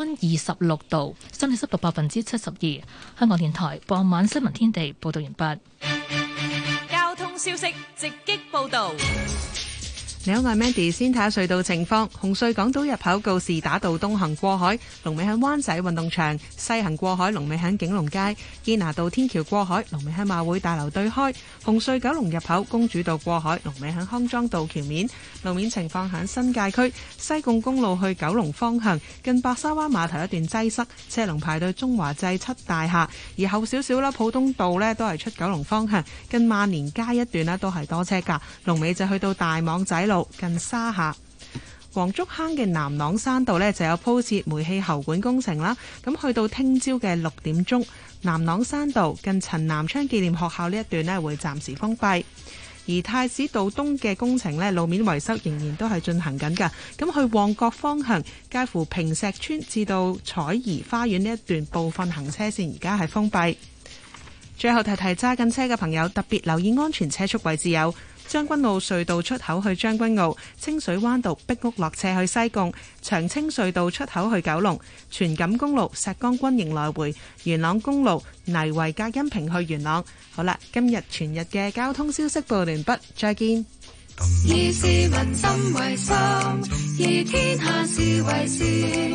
溫26度，相對濕度72%。香港電台傍晚新聞天地報道完畢。 交通消息直擊報道。 你好，我係 Mandy， 先睇下隧道情況。紅隧港島入口告士打道東行過海，龍尾喺灣仔運動場；西行過海，龍尾喺景隆街。堅拿道天橋過海，龍尾喺馬會大樓對開。紅隧九龍入口公主道過海，龍尾喺康莊道橋面。路面情況喺新界區西貢公路去九龍方向，近白沙灣碼頭一段擠塞，車龍排到中華製漆大廈。而後少少啦，普通道呢都係出九龍方向，近萬年街一段呢都係多車噶。龍尾就去到大網仔路近沙下。黃竹坑嘅南朗山道呢就有鋪設煤氣喉管工程啦，咁去到聽朝嘅6點鐘，南朗山道近陳南昌紀念學校呢一段呢會暫時封閉。而太子道東嘅工程呢，路面維修仍然都係進行緊㗎。咁去旺角方向，介乎坪石邨至到彩怡花園呢一段部分行車線而家係封閉。最後提提揸緊車嘅朋友，特別留意安全車速位置有將軍澳隧道出口去將軍澳、清水灣道壁屋落斜去西貢、長青隧道出口去九龍、荃錦公路石崗軍營來回、元朗公路泥圍隔音屏去元朗。好啦，今日全日嘅交通消息報完畢，再見。 以市民心為心，以天下事為事。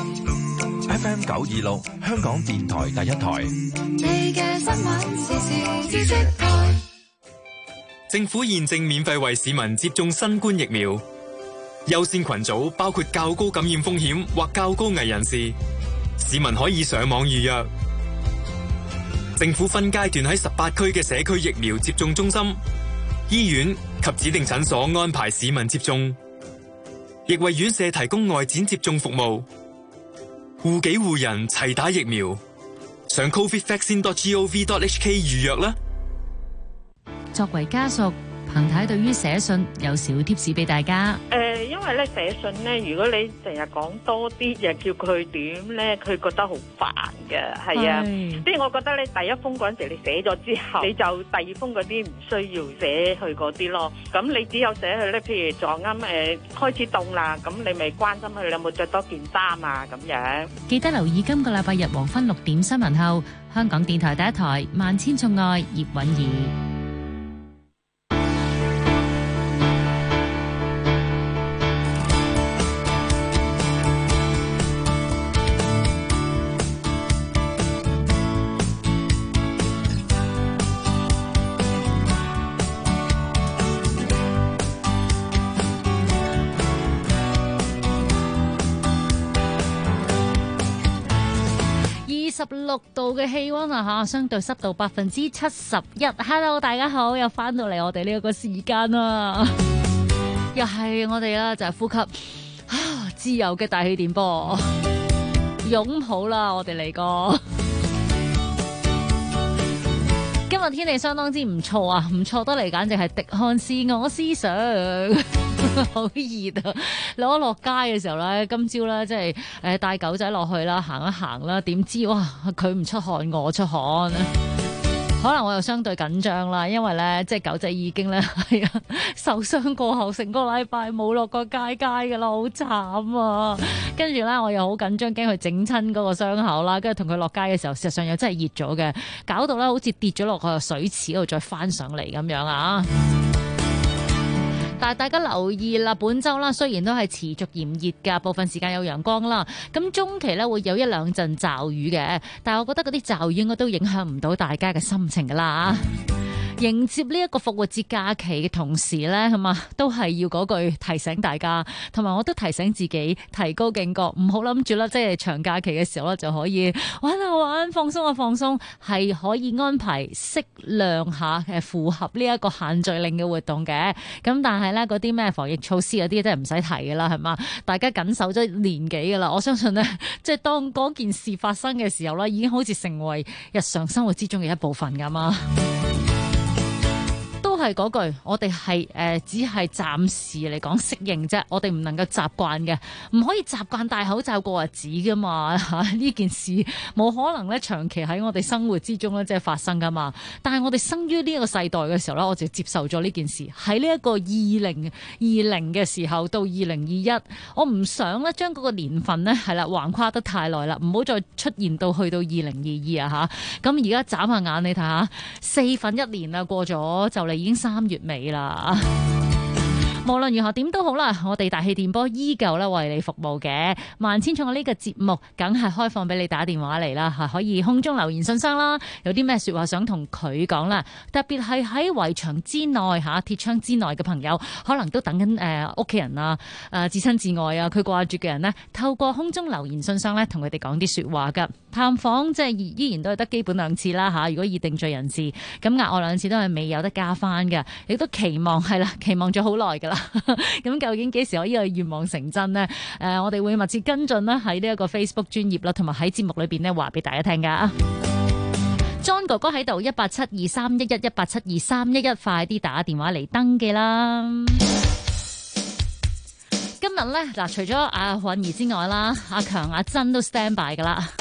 FM 926香港電台第一台。 你嘅新聞時事知識台。 政府現正免費為市民接種新冠疫苗，優先群組包括較高感染風險或較高危人士，市民可以上網預約。政府分階段喺18區嘅社區疫苗接種中心、醫院及指定診所安排市民接種，亦為院舍提供外展接種服務。護己護人齊打疫苗，上 covidvaccine.gov.hk 預約啦。 作為家屬，彭太對於寫信有小貼士俾大家。 因為咧寫信咧，如果你成日講多啲，又叫佢點咧，佢覺得好煩嘅，係啊。即係我覺得咧，第一封嗰陣時你寫咗之後，你就第二封嗰啲唔需要寫去嗰啲咯。咁你只有寫去咧，譬如撞啱開始凍啦，咁你咪關心佢有冇着多件衫啊咁樣。 記得留意今個禮拜日黃昏6點新聞後，香港電台第一台萬千寵愛葉韻儀。16度嘅氣溫啊吓，相對濕度71%。Hello， 大家好，又翻到嚟我哋呢一個時間啦，又係我哋啦，就係呼吸自由嘅大氣電波，擁抱啦，我哋嚟過。今日天氣相當之唔錯啊，唔錯得嚟，簡直係滴汗是我思想。好熱啊！落街嘅時候咧，今朝咧即係帶狗仔落去啦，行一行啦，點知哇佢唔出汗，我出汗。可能我又相對緊張啦，因為咧即係狗仔已經咧係啊受傷過後，成個禮拜冇落過街噶啦，好慘啊！跟住咧我又好緊張，驚佢整親嗰個傷口啦，跟住同佢落街嘅時候，事實上又真係熱咗嘅，搞到咧好似跌咗落個水池度，再翻上嚟咁樣啊！但係大家留意啦，本週啦雖然都係持續炎熱㗎，部分時間有陽光啦，咁中期咧會有一兩陣驟雨嘅，但係我覺得嗰啲驟雨應該都影響唔到大家嘅心情㗎啦。迎接呢一個復活節假期嘅同時咧，係嘛都係要嗰句提醒大家，同埋我都提醒自己提高警覺，唔好諗住啦，即係長假期嘅時候咧就可以玩下玩，放鬆下放鬆，係可以安排適量下符合呢一個限聚令嘅活動嘅。咁但係咧嗰啲咩防疫措施嗰啲真係唔使提㗎啦，係嘛？大家緊守咗年幾㗎啦，我相信咧，即係當嗰件事發生嘅時候咧，已經好似成為日常生活之中嘅一部分㗎嘛。都係嗰句，我哋係只係暫時嚟講適應啫，我哋唔能夠習慣嘅，唔可以習慣戴口罩過日子噶嘛嚇。呢件事冇可能咧長期喺我哋生活之中咧即係發生噶嘛。但係我哋生於呢一個世代嘅時候咧，我就接受咗呢件事。喺呢一個2020嘅時候到2021，我唔想咧將嗰個年份咧係啦橫跨得太耐啦，唔好再出現到去到2022啊嚇。咁而家眨下眼你睇下，4分1年啦過咗，就嚟已經3月尾啦。無論如何點都好啦，我哋大氣電波依舊咧為你服務嘅。萬千寵愛呢個節目梗係開放俾你打電話嚟啦，可以空中留言信箱啦，有啲咩說話想同佢講啦，特別係喺圍牆之內鐵窗之內嘅朋友，可能都等緊屋企人啊至親至愛啊佢掛住嘅人呢，透過空中留言信箱咧同佢哋講啲說話噶。探訪即係依然都係得基本2次啦如果已定罪人士，咁額外2次都係未有得加翻嘅，亦都期望咗好耐噶啦。咁究竟幾時可以願望成真呢？我哋會密切跟進啦，喺呢一個 Facebook 專頁啦，同埋喺節目裏邊呢話俾大家聽噶。John 哥哥喺度，1872311，1872311，快啲打電話嚟登記啦！今日呢，嗱，除咗阿韻兒之外啦，阿強、阿珍都 stand by 噶啦，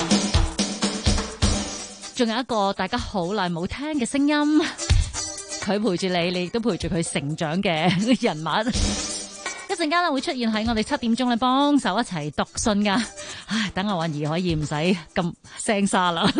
仲有一個大家好耐冇聽嘅聲音。佢陪住你，你亦都陪住佢成長嘅人物。一陣間咧會出現喺我哋7點鐘咧，幫手一齊讀信噶。唉，等阿韻兒可以唔使咁聲沙啦。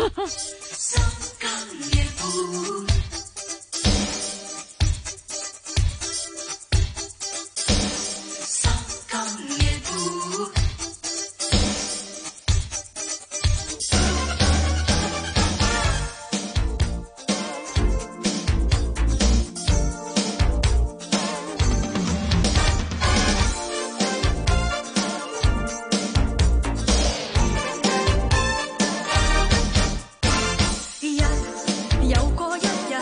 有過一日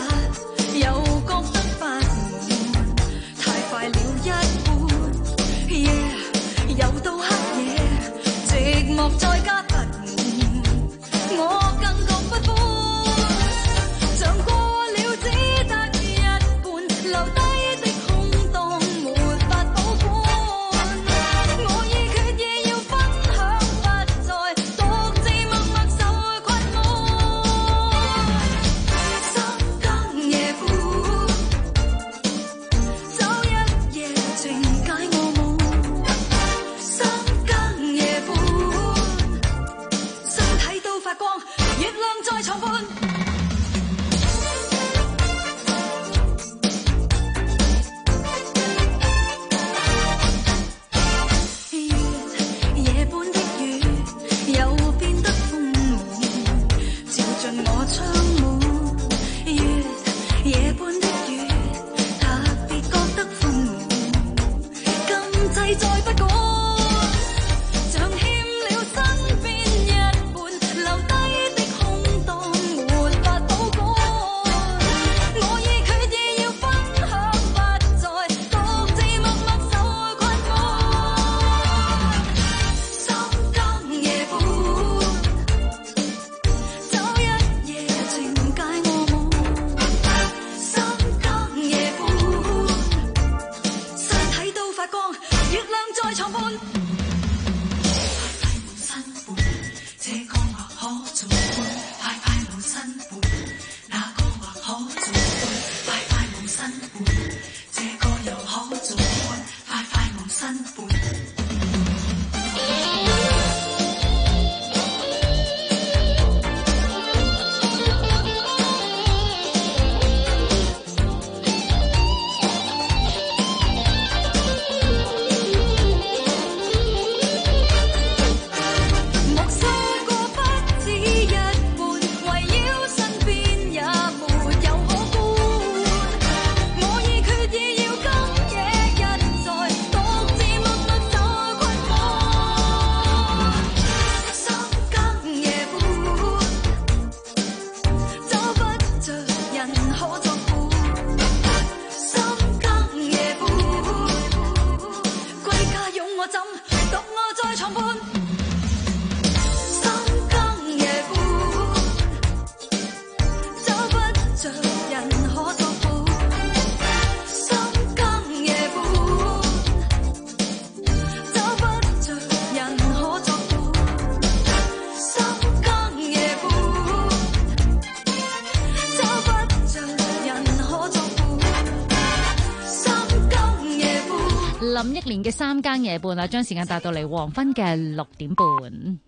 年嘅3更夜半啦，將時間帶到嚟黃昏嘅6點半。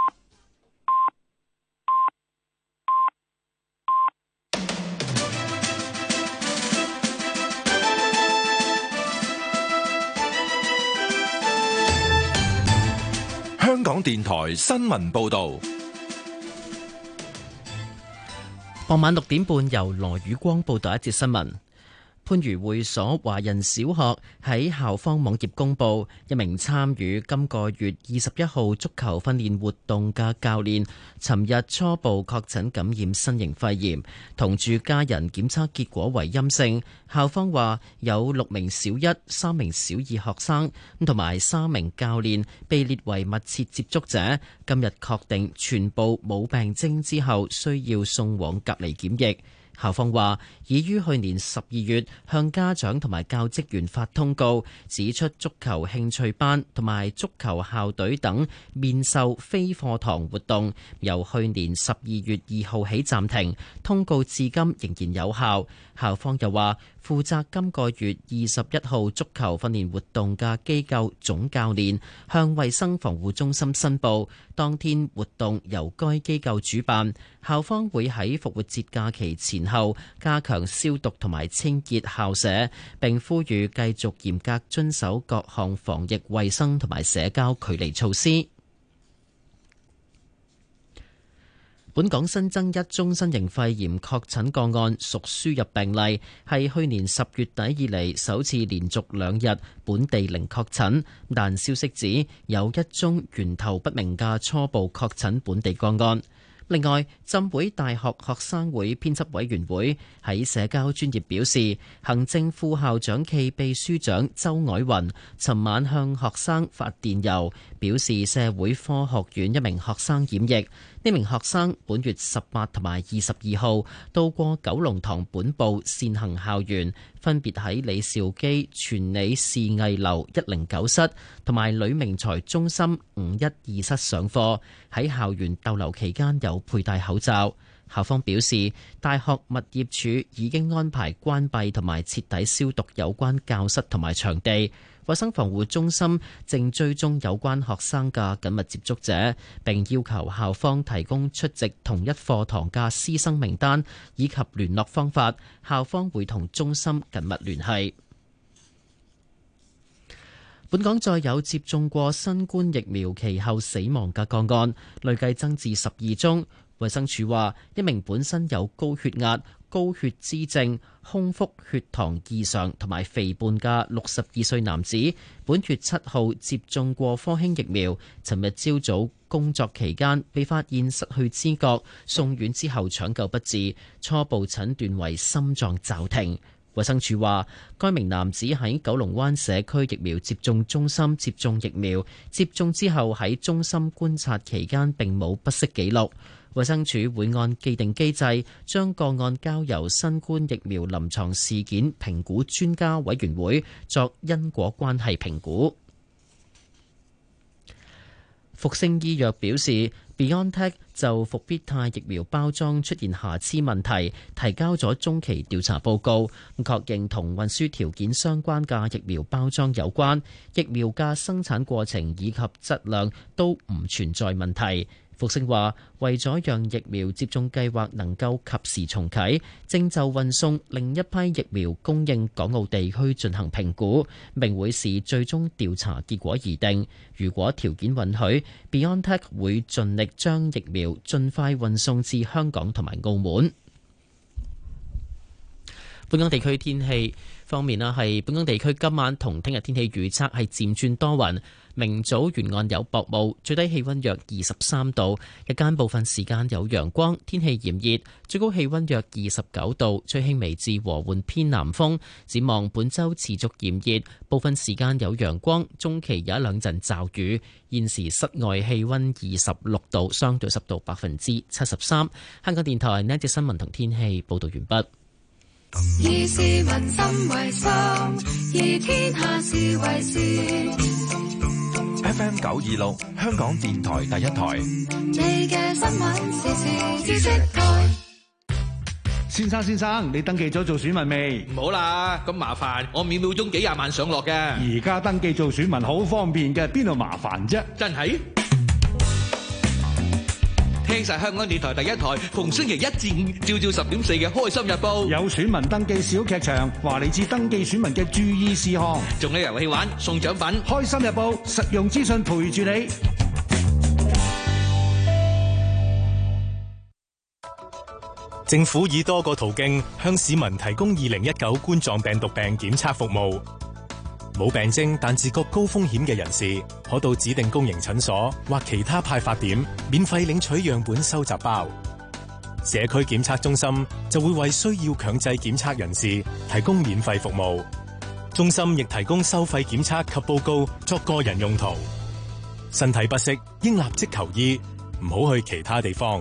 香港電台新聞報道。 傍晚6點半，由羅宇光報道一節新聞。番禺會所華人小學喺校方網頁公佈，一名參與今個月21號足球訓練活動嘅教練，尋日初步確診感染新型肺炎，同住家人檢測結果為陰性。校方話有6名小一、3名小二學生同埋3名教練被列為密切接觸者，今日確定全部冇病徵之後，需要送往隔離檢疫。校方話已於去年12月向家長同埋教職員發通告，指出足球興趣班同埋足球校隊等面授非課堂活動由去年12月2號起暫停，通告至今仍然有效。校方又話，負責今個月21號足球訓練活動嘅機構總教練向衛生防護中心申報，當天活動由該機構主辦，校方會喺復活節假期前後加強消毒同埋清潔校舍，並呼籲繼續嚴格遵守各項防疫衛生同埋社交距離措施。本港新增1宗新型肺炎確診個案，屬輸入病例，係去年10月底以嚟首次連續2日本地零確診。但消息指有1宗源頭不明嘅初步確診本地個案。另外，浸會大學學生會編輯委員會喺社交專頁表示，行政副校長暨秘書長周藹雲尋晚向學生發電郵，表示社會科學院一名學生染疫。呢名學生本月18同埋22號到過九龍塘本部善行校園，分別喺李兆基全理視藝樓109室同埋呂明才中心512室上課，喺校園逗留期間有佩戴口罩。校方表示，大學物業署已經安排關閉同埋徹底消毒有關教室同埋場地。衛生防護中心正追蹤有關學生嘅緊密接觸者，並要求校方提供出席同一課堂嘅師生名單以及聯絡方法。校方會同中心緊密聯繫。本港再有接種過新冠疫苗其後死亡嘅個案，累計增至12宗。衛生署話，一名本身有高血壓、高血脂症、空腹血糖異常同埋肥胖嘅62歲男子，本月7號接種過科興疫苗，尋日朝早工作期間被發現失去知覺，送院之後搶救不治，初步診斷為心臟驟停。衛生署話，該名男子喺九龍灣社區疫苗接種中心接種疫苗，接種之後喺中心觀察期間並冇不適記錄。衛生署會按既定機制，將個案交由新冠疫苗臨床事件評估專家委員會作因果關係評估。復星醫藥表示， BioNTech 就復必泰疫苗包裝出現瑕疵問題，提交咗中期調查報告，確認同運輸條件相關嘅疫苗包裝有關，疫苗嘅生產過程以及質量都唔存在問題。復星話，為咗讓疫苗接種計劃能夠及時重啟，正就運送另一批疫苗供應港澳地區進行評估，並會視最終調查結果而定。如果條件允許， BioNTech 會盡力將疫苗盡快運送至香港同埋澳門。本港地區天氣方面啦，係本港地區今晚同聽日天氣預測係漸轉多雲，明早沿岸有薄霧，最低氣溫約23度，日間部分時間有陽光，天氣炎熱，最高氣溫約29度，吹輕微至和緩偏南風。展望本週持續炎熱，部分時間有陽光，中期有一兩陣驟雨。現時室外氣溫26度，相對濕度73%。香港電台呢一節新聞同天氣報道完畢。 以市民心為心，以天下事為事。 FM 926，香港電台第一台。 你嘅新聞時事知識台。 先生，你登記咗做選民未？ 唔好啦，咁麻煩，我秒秒鐘幾廿萬上落嘅。 而家登記做選民好方便嘅，邊度麻煩啫？ 真係？聽晒香港電台第一台，逢星期一至五，朝10點4嘅《開心日報》。 有選民登記小劇場，話你知登記選民嘅注意事項， 仲有遊戲玩，送獎品。 開心日報，實用資訊陪住你。 政府以多個途徑向市民提供2019冠狀病毒病檢測服務。冇病徵但自覺高風險嘅人士，可到指定公營診所或其他派發點免費領取樣本收集包。社區檢測中心就會為需要強制檢測人士提供免費服務。中心亦提供收費檢測及報告作個人用途。身體不適應立即求醫，唔好去其他地方。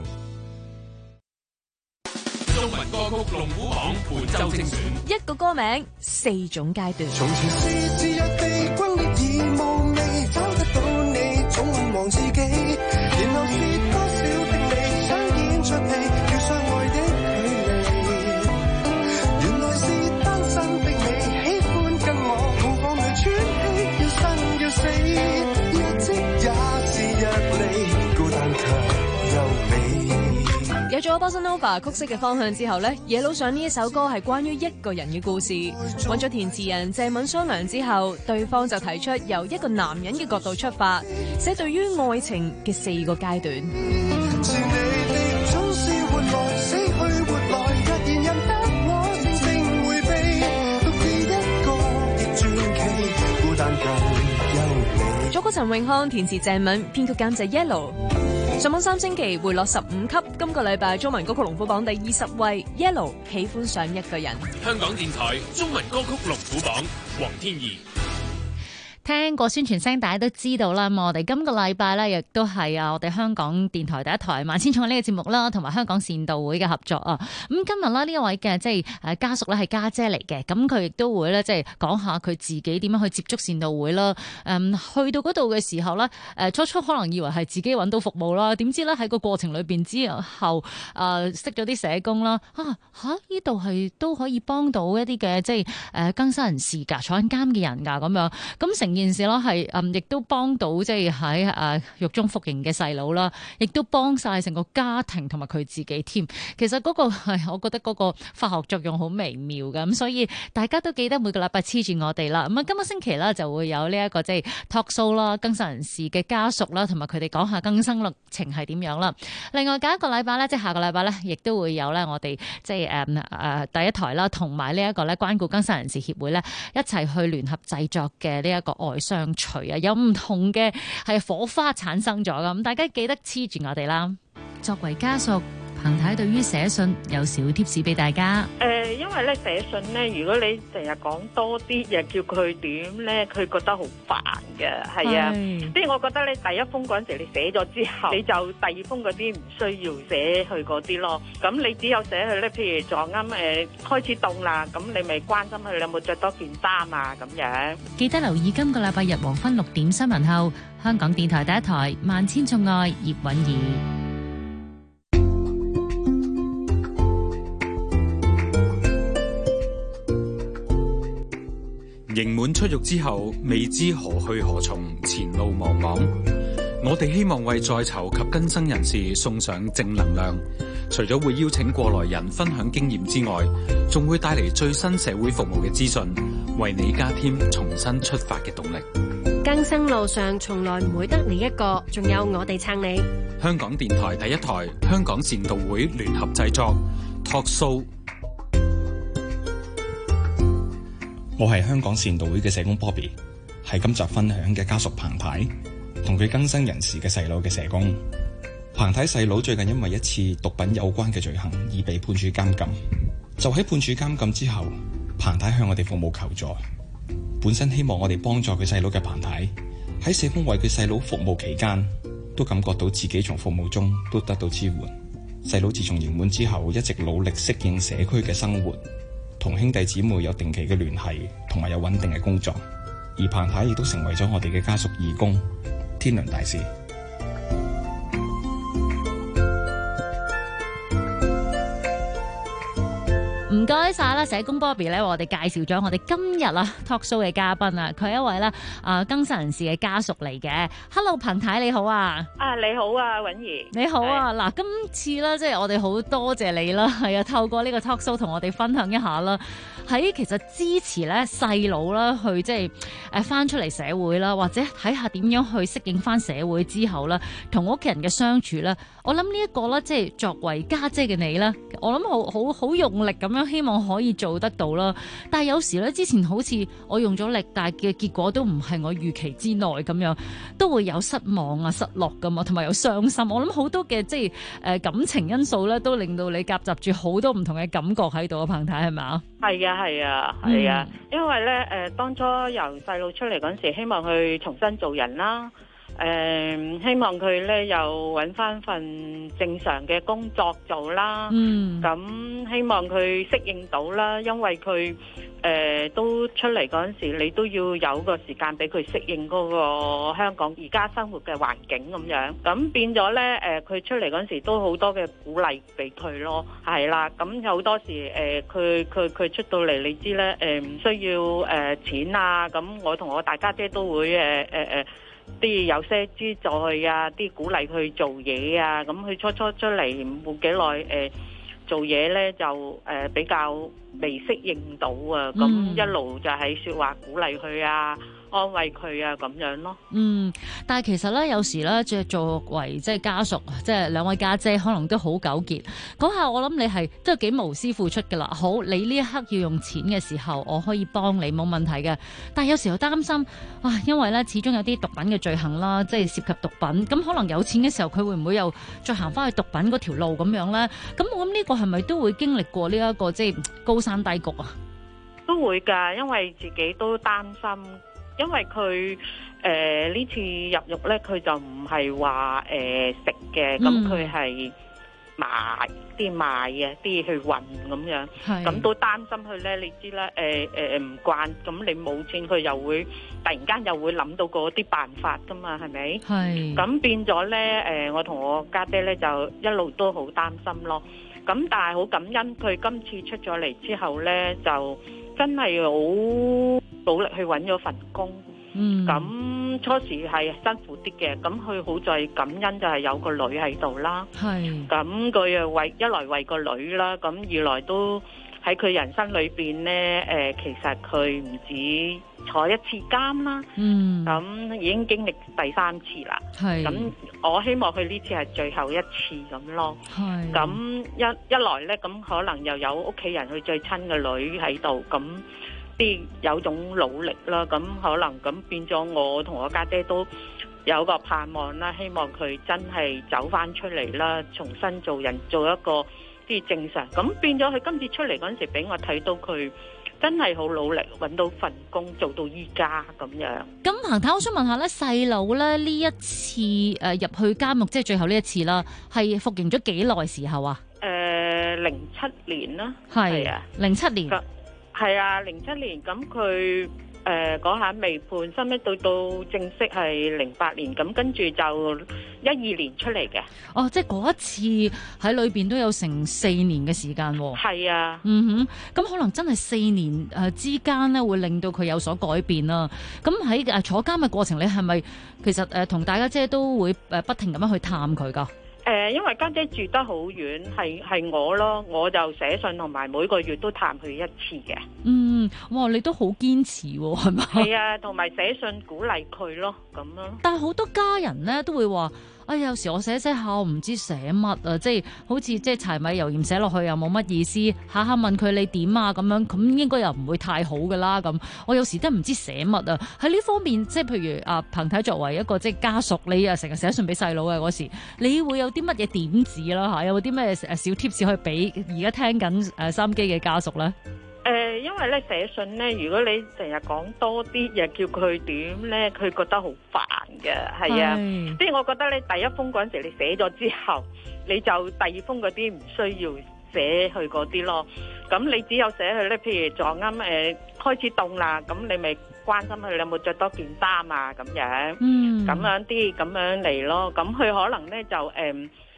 中文歌曲龍虎榜本周精選， 一個歌名4種階段。 從前是自若地轟烈而無味，找得到你總會忘自己，然後是多少的你想演出戲，遇上愛的距離。原來是單身的你喜歡跟我同房裏喘氣，要生要死，一直也是若離，孤單卻優美。 有咗 Bossa Nova 曲式嘅方向之後呢，野佬上呢一首歌係關於一個人嘅故事。揾咗填詞人謝敏商量之後，對方就提出由一個男人嘅角度出發，寫對於愛情嘅4個階段。 是你的總是活來死去活來，若然任得我靜靜迴避，獨自一個亦傳奇，孤單更優美。 作曲陳詠康，填詞鄭敏，編曲監製 Yellow。上網3星期回落15級，今個禮拜中文歌曲龍虎榜第20位 Yellow 喜歡上一個人。 香港電台中文歌曲龍虎榜，黃天怡。 聽過宣傳聲，大家都知道啦。我哋今個禮拜咧，亦都係我哋香港電台第一台萬千寵愛呢個節目啦，同埋香港善導會嘅合作啊。咁今日啦，呢一位嘅即係家屬咧係家姐嚟嘅，咁佢亦都會咧即係講下佢自己點樣去接觸善導會啦。去到嗰度嘅時候咧，初可能以為係自己揾到服務啦，點知咧喺個過程裏邊之後識咗啲社工啦。呢度係都可以幫到一啲嘅即係更生人士㗎，坐緊監嘅人㗎咁樣。咁成件事咯係亦都幫到即係喺獄中服刑嘅細佬啦，亦都幫晒成個家庭同埋佢自己添。其實嗰個係我覺得嗰個化學作用好微妙嘅，咁所以大家都記得每個禮拜黐住我哋啦。咁啊，今個星期啦就會有呢一個即係 talk show 啦，更生人士嘅家屬啦，同埋佢哋講下更生歷程係點樣啦。另外隔一個禮拜咧，即係下個禮拜咧，亦都會有咧我哋即係第一台啦，同埋呢一個咧關顧更生人士協會咧一齊去聯合製作嘅呢一個愛相隨啊，有唔同嘅係火花產生咗噶，咁大家記得黐住我哋啦。作為家屬，彭太對於寫信有小貼士俾大家。 因為咧寫信咧，如果你成日講多啲，又叫佢點咧，佢覺得好煩嘅，係啊。即係我覺得你第一封嗰陣時你寫咗之後，你就第二封嗰啲唔需要寫去嗰啲咯。咁你只有寫去咧，譬如撞啱開始凍啦，咁你咪關心佢你有冇着多件衫啊咁樣。 記得留意今個禮拜日黃昏6點新聞後，香港電台第一台萬千寵愛葉韻儀。 刑滿出獄之後，未知何去何從，前路茫茫。我哋希望為在囚及更生人士送上正能量，除咗會邀請過來人分享經驗之外，仲會帶嚟最新社會服務嘅資訊，為你加添重新出發嘅動力。 更生路上從來唔會得你一個，仲有我哋撐你。 香港電台第一台，香港善導會聯合製作 Talk Show。 我係香港善導會嘅社工 Bobby， 係今集分享嘅家屬彭太同佢更生人士嘅細佬嘅社工。彭太細佬最近因為一次毒品有關嘅罪行而被判處監禁，就喺判處監禁之後，彭太向我哋服務求助。本身希望我哋幫助佢細佬嘅彭太喺社工為佢細佬服務期間，都感覺到自己從服務中都得到支援。細佬自從刑滿之後，一直努力適應社區嘅生活，同兄弟姊妹有定期嘅聯繫，同埋有穩定嘅工作。而彭太亦都成為咗我哋嘅家屬義工，天倫大使。 唔該晒啦，社工 Bobby 咧，我哋介紹咗我哋今日talk show 嘅嘉賓啊，佢係一位咧更生人士嘅家屬嚟嘅。Hello， 彭太你好啊！ 你好啊，允兒。 你好啊！嗱，今次咧即係我哋好多謝你啦，係啊，透過呢個 talk show 同我哋分享一下啦。喺其實支持咧細佬啦，去即係翻出嚟社會啦，或者睇下點樣去適應翻社會之後啦，同屋企人嘅相處啦。我諗呢一個咧，即係作為家姐嘅你咧，我諗好用力咁樣，希望可以做得到啦。但係有時咧，之前好似我用咗力，但係嘅結果都唔係我預期之內咁樣，都會有失望啊、失落噶嘛，同埋有傷心。我諗好多嘅即係感情因素咧，都令到你夾雜住好多唔同嘅感覺喺度啊，彭太係咪啊？ 係啊，因為咧當初由細路出嚟嗰陣時，希望佢重新做人啦。希望佢咧又揾翻份正常嘅工作做啦。咁希望佢適應到啦，因為佢都出嚟嗰陣時，你都要有個時間俾佢適應嗰個香港而家生活嘅環境咁樣。咁變咗咧佢出嚟嗰陣時都好多嘅鼓勵俾佢咯，係啦。咁有好多時佢出到嚟，你知咧唔需要錢啊。咁我同我大家姐都會啲有些資助佢啊，啲鼓勵佢做嘢啊。咁佢初出嚟冇幾耐做嘢咧就比較未適應到啊。咁一路就喺説話鼓勵佢啊，安慰佢啊咁樣咯。 但係其實咧有時咧，作為即係家屬，即係兩位家姐可能都好糾結。嗰下我諗你係都係幾無私付出㗎啦。好，你呢一刻要用錢嘅時候，我可以幫你冇問題嘅。但係有時候擔心因為咧始終有啲毒品嘅罪行啦，即係涉及毒品。咁可能有錢嘅時候，佢會唔會又再行翻去毒品嗰條路咁樣咧？咁我諗呢個係咪都會經歷過呢一個即係高山低谷啊？ 都會㗎，因為自己都擔心。因為佢呢次入獄咧，佢就唔係話食嘅，咁佢係賣嘅，啲去運咁樣，咁都擔心佢咧。你知啦，唔慣，咁你冇錢，佢又會突然間又會諗到嗰啲辦法噶嘛，係咪？係。咁變咗咧，我同我家姐咧就一路都好擔心咯。咁但係好感恩，佢今次出咗嚟之後咧，就真係好努力去揾咗份工。咁初時係辛苦啲嘅，咁佢好在感恩就係有個女喺度啦。係。咁佢又一來為個女啦，咁二來都喺佢人生裏邊咧，其實佢唔止坐一次監啦。咁已經經歷第3次啦。係。咁我希望佢呢次係最後一次咁咯。係。咁一來咧，咁可能又有屋企人佢最親嘅女喺度，咁啲有種努力啦。咁可能咁變咗，我同我家姐都有個盼望啦，希望佢真係走翻出嚟啦，重新做人，做一個啲正常。咁變咗佢今次出嚟嗰陣時，俾我睇到佢真係好努力，揾到份工做到依家咁樣。 咁彭太，我想問下咧，細佬咧呢一次入去監獄，即係最後呢一次啦，係服刑咗幾耐時候啊 ？07年啦。 係啊，07年。 係啊，07年。咁佢嗰下未判，收尾到正式係08年，咁跟住就12年出嚟嘅。哦，即係嗰一次喺裏邊都有成4年嘅時間喎。係啊。咁可能真係4年之間咧，會令到佢有所改變啦。咁喺坐監嘅過程，你係咪其實同大家姐都會不停咁樣去探佢㗎？因為家姐住得好遠，係我咯，我就寫信同埋每個月都探佢一次嘅。哇，你都好堅持喎，係咪？係啊，同埋寫信鼓勵佢咯，咁咯。但係好多家人咧都會話，有時我寫下我唔知寫乜啊，即係好似即係柴米油鹽寫落去又冇乜意思，下下問佢你點啊咁樣，咁應該又唔會太好噶啦咁。我有時都唔知寫乜啊。喺呢方面，即係譬如彭太作為一個即係家屬，你成日寫信俾細佬嘅嗰時，你會有啲乜嘢點子啦嚇？有冇啲咩小 tips 可以俾而家聽緊收音機嘅家屬咧？因為咧寫信咧，如果你成日講多啲，又叫佢點咧，佢覺得好煩嘅，係啊。即係我覺得咧，第一封嗰陣時你寫咗之後，你就第二封嗰啲唔需要寫去嗰啲咯。咁你只有寫去咧，譬如撞啱開始凍啦，咁你咪關心佢有冇着多件衫啊咁樣，咁樣啲咁樣嚟咯。咁佢可能咧就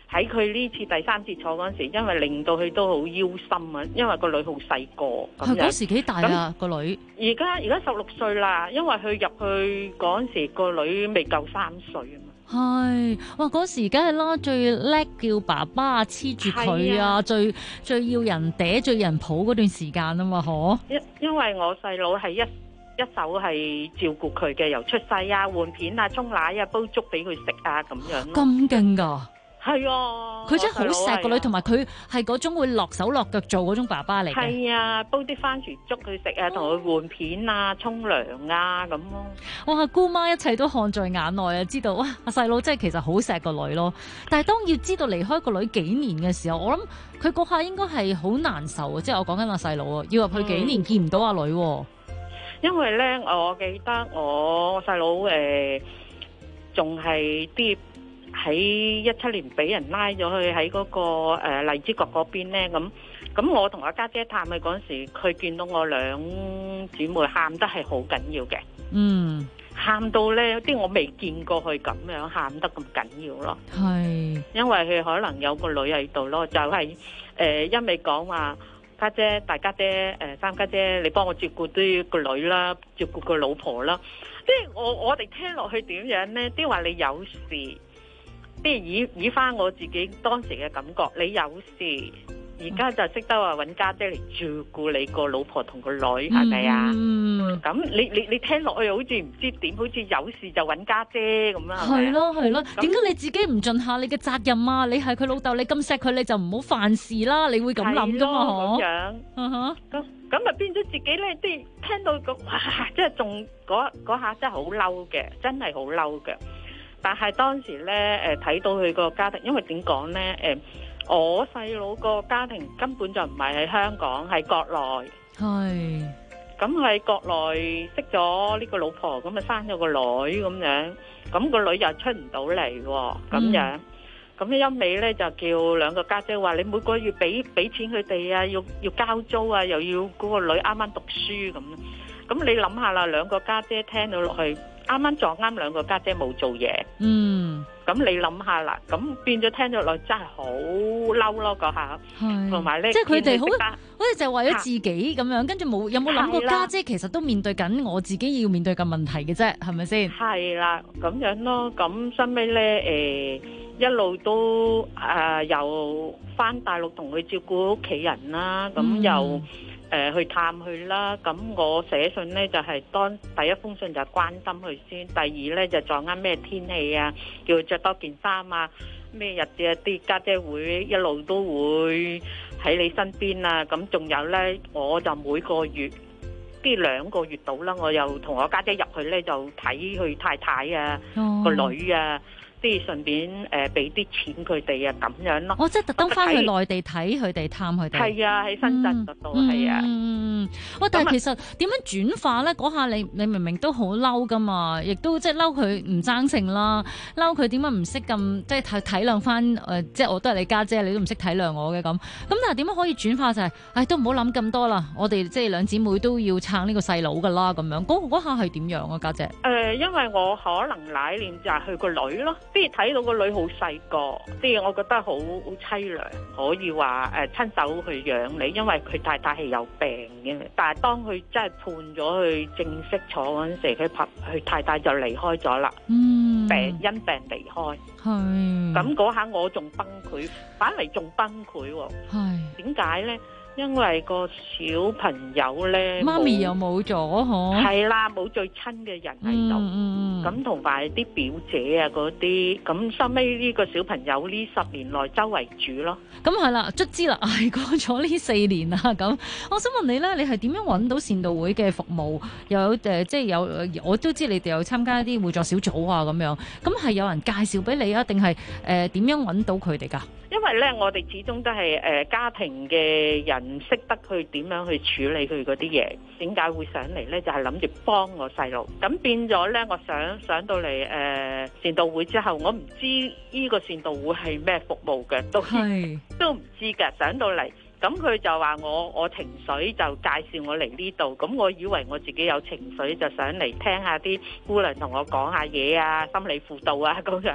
喺佢呢次第3次坐嗰陣時，因為令到佢都好憂心啊，因為個女好細個咁樣。 係嗰時幾大啊個女？ 而家16歲啦，因為佢入去嗰陣時個女未夠3歲啊嘛。 係，哇！嗰時梗係啦，最叻叫爸爸啊，黐住佢啊，最要人嗲、最人抱嗰段時間啊嘛，嗬。 因為我細佬係一手係照顧佢嘅，由出世啊、換片啊、沖奶啊、煲粥俾佢食啊咁樣咯。 咁勁㗎！ 係啊， 佢真係好錫個女，同埋佢係嗰種會落手落腳做嗰種爸爸嚟嘅。 係啊，煲啲番薯粥佢食啊，同佢換片啊、沖涼啊咁咯。 哇！姑媽一切都看在眼內啊，知道哇！阿細佬真係其實好錫個女咯。但係當要知道離開個女幾年嘅時候，我諗佢嗰下應該係好難受啊！即係我講緊阿細佬啊，要入去幾年見唔到阿女。 因為咧，我記得我細佬仲係啲。喺17年俾人拉咗去喺嗰個荔枝角嗰邊咧，咁我同我家姐探佢嗰陣時，佢見到我兩姊妹喊得係好緊要嘅，喊到咧啲我未見過佢咁樣喊得咁緊要咯。係，因為佢可能有個女喺度咯，就係一味講話家姐、大家姐、三家姐，你幫我照顧啲個女啦，照顧個老婆啦。即係我哋聽落去點樣咧？啲話你有事。即係以翻我自己當時嘅感覺，你有事而家就識得話揾家姐嚟照顧你個老婆同個女，係咪啊？咁你聽落去好似唔知點，好似有事就揾家姐咁啊？ 係咯係咯，點解你自己唔盡下你嘅責任啊？你係佢老豆，你咁錫佢，你就唔好犯事啦！你會咁諗噶嘛？ 咁樣，咁啊變咗自己咧，啲聽到個哇，即係仲嗰下真係好嬲嘅，真係好嬲嘅。但係當時咧，睇到佢個家庭，因為點講咧？我細佬個家庭根本就唔係喺香港，喺國內。係。咁喺國內識咗呢個老婆，咁啊生咗個女咁樣，咁個女又出唔到嚟喎，咁樣。咁一味咧就叫兩個家姐話：你每個月俾錢佢哋啊，要交租啊，又要嗰個女啱啱讀書咁。咁你諗下啦，兩個家姐聽到落去。啱啱撞啱兩個家姐冇做嘢，咁你諗下啦，咁變咗聽咗落真係好嬲咯嗰下，同埋咧， 即係佢哋好似就係為咗自己咁樣，跟住有冇諗過家姐其實都面對緊我自己要面對嘅問題嘅啫，係咪先？係啦，咁樣咯，咁收尾咧一路都又返大陸同佢照顧屋企人啦，咁又。去探佢啦，咁我寫信呢，就係當第一封信就係關心佢先，第二呢，就撞啱咩天氣啊，叫佢着多件衫啊，咩日子啊，啲家姐會一路都會喺你身邊啊，咁仲有呢，我就每個月啲2個月到啦，我又同我家姐入去呢，就睇佢太太啊，個女啊。即係順便俾啲錢佢哋啊，咁樣咯。我即係特登翻去內地睇佢哋，探佢哋。係啊，喺深圳嗰度係啊。喂，但係其實點樣轉化咧？嗰下你明明都好嬲噶嘛，亦都即係嬲佢唔爭性啦，嬲佢點解唔識咁即係體諒翻即係我都係你家姐，你都唔識體諒我嘅咁。咁但係點樣可以轉化就係，都唔好諗咁多啦。我哋即係兩姊妹都要撐呢個細佬噶啦，咁樣。嗰下係點樣啊，家姐？因為我可能奶念就係佢個女咯。即係睇到個女好細個，即係我覺得好凄涼，可以話親手去養你，因為佢太太係有病嘅。但係當佢真係判咗去正式坐嗰陣時，佢太太就離開咗啦。因病離開。係。咁嗰下我仲崩潰，反嚟仲崩潰喎。係。點解咧？因為個小朋友咧，媽咪又冇咗，嗬。係啦，冇最親嘅人喺度，咁同埋啲表姐啊嗰啲，咁收尾呢個小朋友呢10年內周圍住咯。咁係啦，卒之啦，捱過咗呢4年啦。咁，我想問你咧，你係點樣揾到善道會嘅服務？又有即係有，我都知你哋有參加一啲互助小組啊咁樣。咁係有人介紹俾你啊，定係點樣揾到佢哋㗎？因為咧，我哋始終都係家庭嘅人，識得去點樣去處理佢嗰啲嘢。點解會上嚟咧？就係諗住幫我細路。咁變咗咧，我上到嚟善道會之後，我唔知呢個善道會係咩服務嘅，都唔知嘅。上到嚟，咁佢就話我情緒，就介紹我嚟呢度。咁我以為我自己有情緒，就上嚟聽下啲姑娘同我講下嘢啊，心理輔導啊咁樣。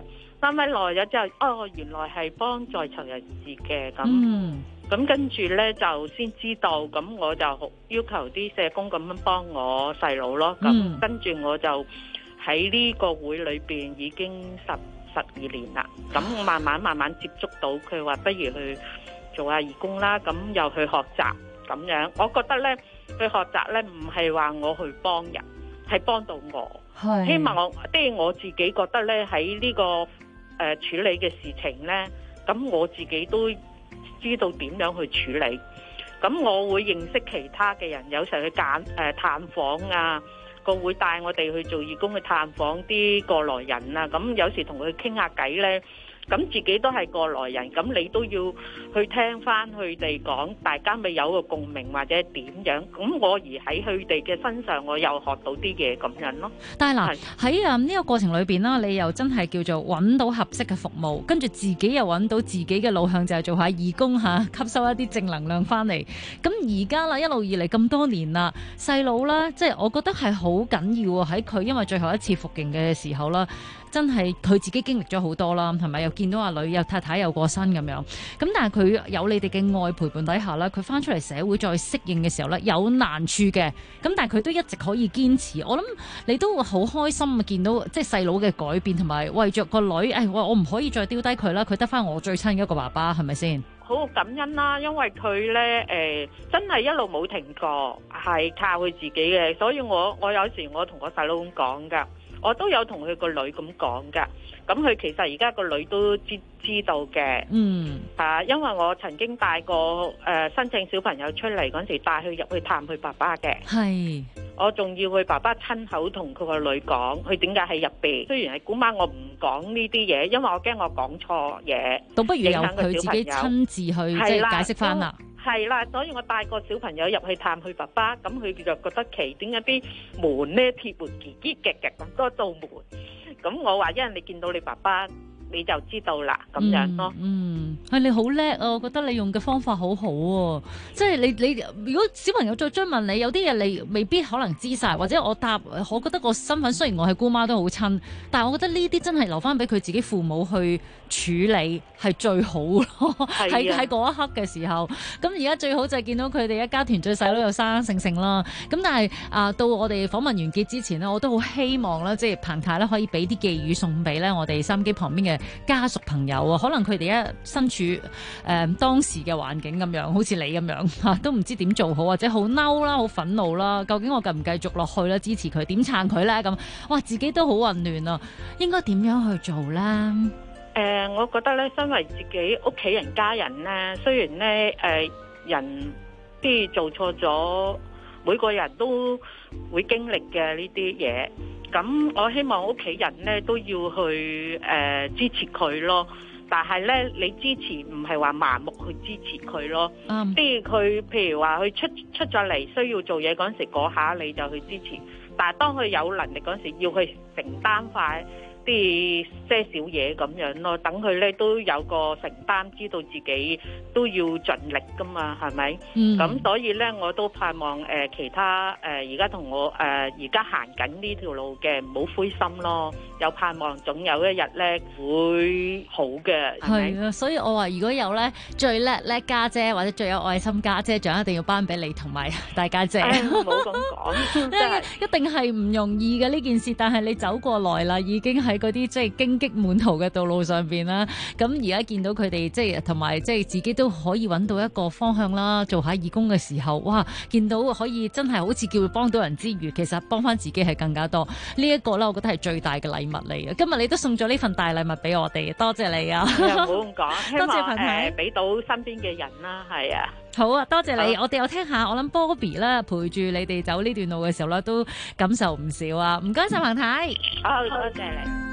單位耐咗之後，原來係幫在囚人士嘅咁跟住呢，就先知道，咁我就要求啲社工咁樣幫我細佬咯。咁跟住我就喺呢個會裏邊已經12年啦。咁慢慢接觸到佢話，不如去做下義工啦。咁又去學習咁樣。我覺得呢，去學習呢唔係話我去幫人，係幫到我。希望我自己覺得呢，喺呢個處理嘅事情呢，咁我自己都知道點樣去處理，咁我會認識其他嘅人，有時候去探訪啊，個會帶我哋去做義工去探訪啲過來人啊，咁有時同佢傾下偈呢，咁自己都係過來人，咁你都要去聽翻佢哋講，大家咪有個共鳴或者點樣，咁我而喺佢哋嘅身上，我又學到啲嘢咁樣咯。 但係嗱，喺呢個過程裏邊啦，你又真係叫做揾到合適嘅服務，跟住自己又揾到自己嘅路向，就係做下義工嚇，吸收一啲正能量翻嚟。咁而家啦，一路以嚟咁多年啦，細佬啦，即係我覺得係好緊要喺佢，因為最後一次服刑嘅時候啦，真係佢自己經歷咗好多啦，係咪？又見到阿女又太太又過身咁樣，咁但係佢有你哋嘅愛陪伴底下啦，佢翻出嚟社會再適應嘅時候咧，有難處嘅，咁但係佢都一直可以堅持。我諗你都好開心啊，見到即係細佬嘅改變，同埋為着個女，我唔可以再丟低佢啦，佢得翻我最親嘅一個爸爸，係咪先？ 好感恩啦，因為佢咧真係一路冇停過，係靠佢自己嘅，所以我有時我同我細佬咁講噶。我都有同佢個女咁講㗎，咁佢其實而家個女都知道嘅，因為我曾經帶過申請小朋友出嚟嗰時，帶佢入去探佢爸爸嘅，我仲要佢爸爸親口同佢個女講，佢點解喺入邊。雖然係姑媽，我唔講呢啲嘢，因為我驚我講錯嘢， 倒不如由佢自己親自去即係解釋翻啦。 係啦，所以我帶個小朋友入去探佢爸爸，咁佢就覺得奇，點解啲門咧鐵門嘰嘰夾夾咁多道門？咁我話因為你見到你爸爸，你就知道啦，咁樣咯。 你好叻啊！我覺得你用嘅方法好好喎，即係你如果小朋友再追問你，有啲嘢你未必可能知晒，或者我覺得個身份雖然我係姑媽都好親，但係我覺得呢啲真係留翻俾佢自己父母去處理係最好咯。喺嗰一刻嘅時候，咁而家最好就係見到佢哋一家團聚，細佬又生性性啦。咁但係到我哋訪問完結之前呢，我都好希望啦，即係彭太咧可以俾啲寄語送俾咧我哋收音機旁邊嘅家屬朋友啊，可能佢哋一身處當時嘅環境咁樣，好似你咁樣都唔知點做好，或者好嬲啦，好憤怒啦，究竟我繼唔繼續落去咧？支持佢，點撐佢咧？咁哇，自己都好混亂啊，應該點樣去做咧？ 我覺得咧，身為自己屋企人家人咧，雖然咧人啲做錯咗，每個人都會經歷嘅呢啲嘢。咁我希望屋企人咧都要去支持佢咯，但係咧你支持唔係話盲目去支持佢咯，即係佢譬如話佢出咗嚟需要做嘢嗰陣時，嗰下你就去支持，但係當佢有能力嗰陣時，要去承擔快啲些少嘢咁樣咯，等佢咧都有個承擔，知道自己都要盡力噶嘛，係咪？咁所以咧，我都盼望其他而家同我而家行緊呢條路嘅唔好灰心咯，有盼望總有一日咧會好嘅。 係啊，所以我話如果有咧最叻家姐或者最有愛心家姐獎，一定要頒俾你同埋大家姐。 唔好咁講，真係一定係唔容易嘅呢件事，但係你走過來啦，已經喺嗰啲即係荊棘滿途嘅道路上邊啦。咁而家見到佢哋即係同埋即係自己都可以揾到一個方向啦。做下義工嘅時候，哇！見到可以真係好似叫幫到人之餘，其實幫翻自己係更加多。呢一個咧，我覺得係最大嘅禮物嚟嘅。今日你都送咗呢份大禮物俾我哋，多謝你啊！ 唔好咁講， 多謝彭太俾到身邊嘅人啦，係啊。 好啊，多謝你。我哋有聽下，我諗 Bobby 咧陪住你哋走呢段路嘅時候咧，都感受唔少啊！唔該晒彭太。 好，多謝你。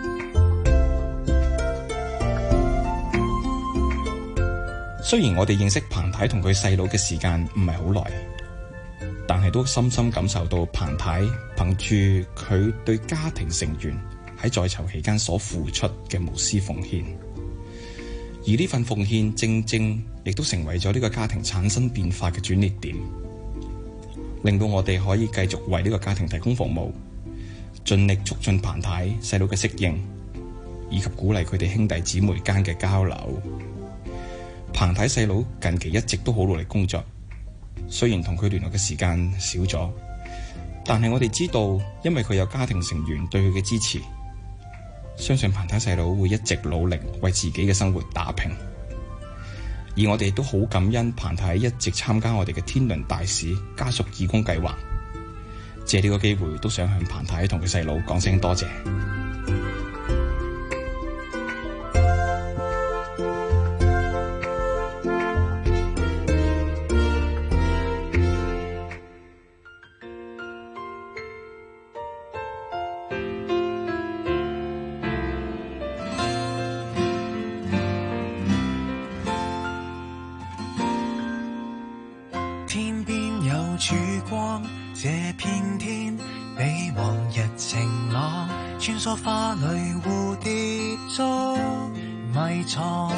雖然我哋認識彭太同佢細佬嘅時間唔係好耐，但係都深深感受到彭太憑住佢對家庭成員喺在囚期間所付出嘅無私奉獻，而呢份奉獻正正亦都成為咗呢個家庭產生變化嘅轉捩點，令到我哋可以繼續為呢個家庭提供服務，盡力促進彭太細佬嘅適應， 以及鼓勵佢哋兄弟姊妹間嘅交流。彭太細佬近期一直都好努力工作，雖然同佢聯絡嘅時間少咗，但係我哋知道，因為佢有家庭成員對佢嘅支持，相信彭太細佬會一直努力為自己嘅生活打拼。而我哋都好感恩彭太一直參加我哋嘅天倫大使家屬義工計劃，借呢個機會都想向彭太同佢細佬講聲多謝。 花裏蝴蝶捉迷藏，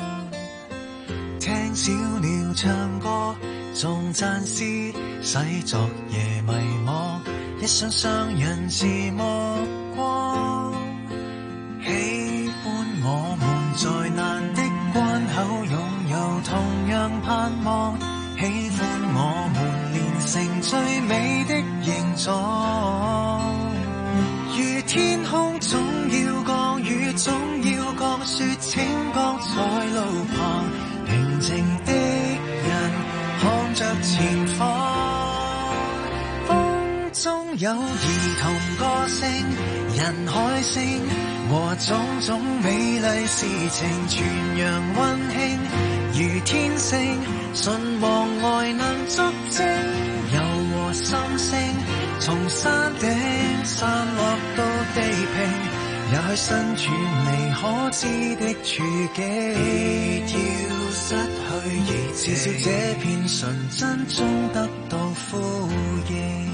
聽小鳥唱歌，頌讚詩，洗昨夜迷惘。一雙雙人是目光，喜歡我們在難的關口擁有同樣盼望，喜歡我們連成最美的形狀。如天空總要降雨，總要降雪，請降在路旁。平靜的人看着前方，風中有兒童歌聲，人海聲和種種美麗事情，傳揚溫馨如天性，唇黃外能足跡，柔和心聲從山頂散落到地平，也許身處未可知的處境，要失去而至少這片純真終得到呼應。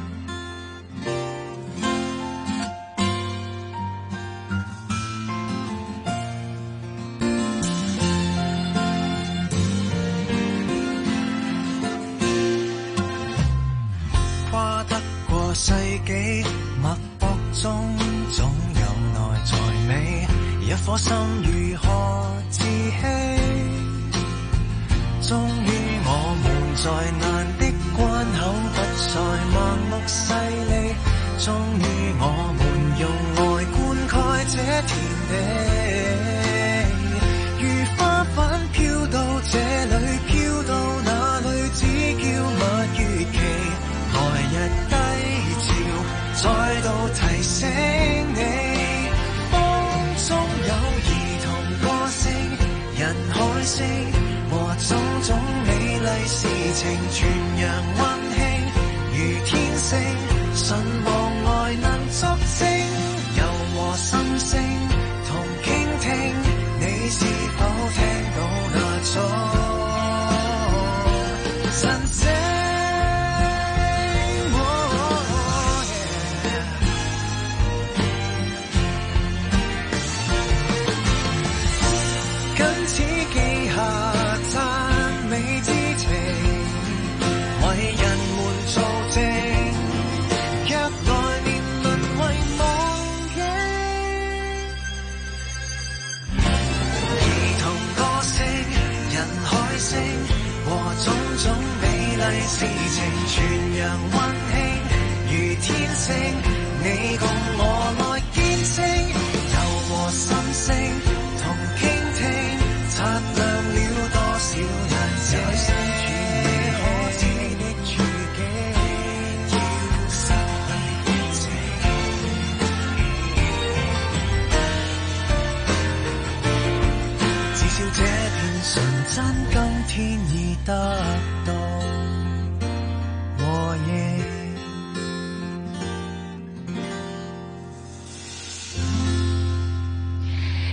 跨得過世紀，脈搏中總有內在美，一顆心如何自欺？終於我們在難的關口不再盲目勢利，終於我們用愛灌溉這田地，如花瓣飄到這裏，飄到那裏，只叫蜜月期，來日低潮再度提醒你，風中有兒童歌聲，人海聲和種種美麗事情，傳揚溫馨如天性，唇黃外能足跡，柔和心聲同傾聽，你是否聽到那種神跡？事情傳揚溫馨如天性，你共我來見證，柔和心聲同傾聽，擦亮了多少人這身處未可知的處境，要失去熱情，至少這片純真今天已得到。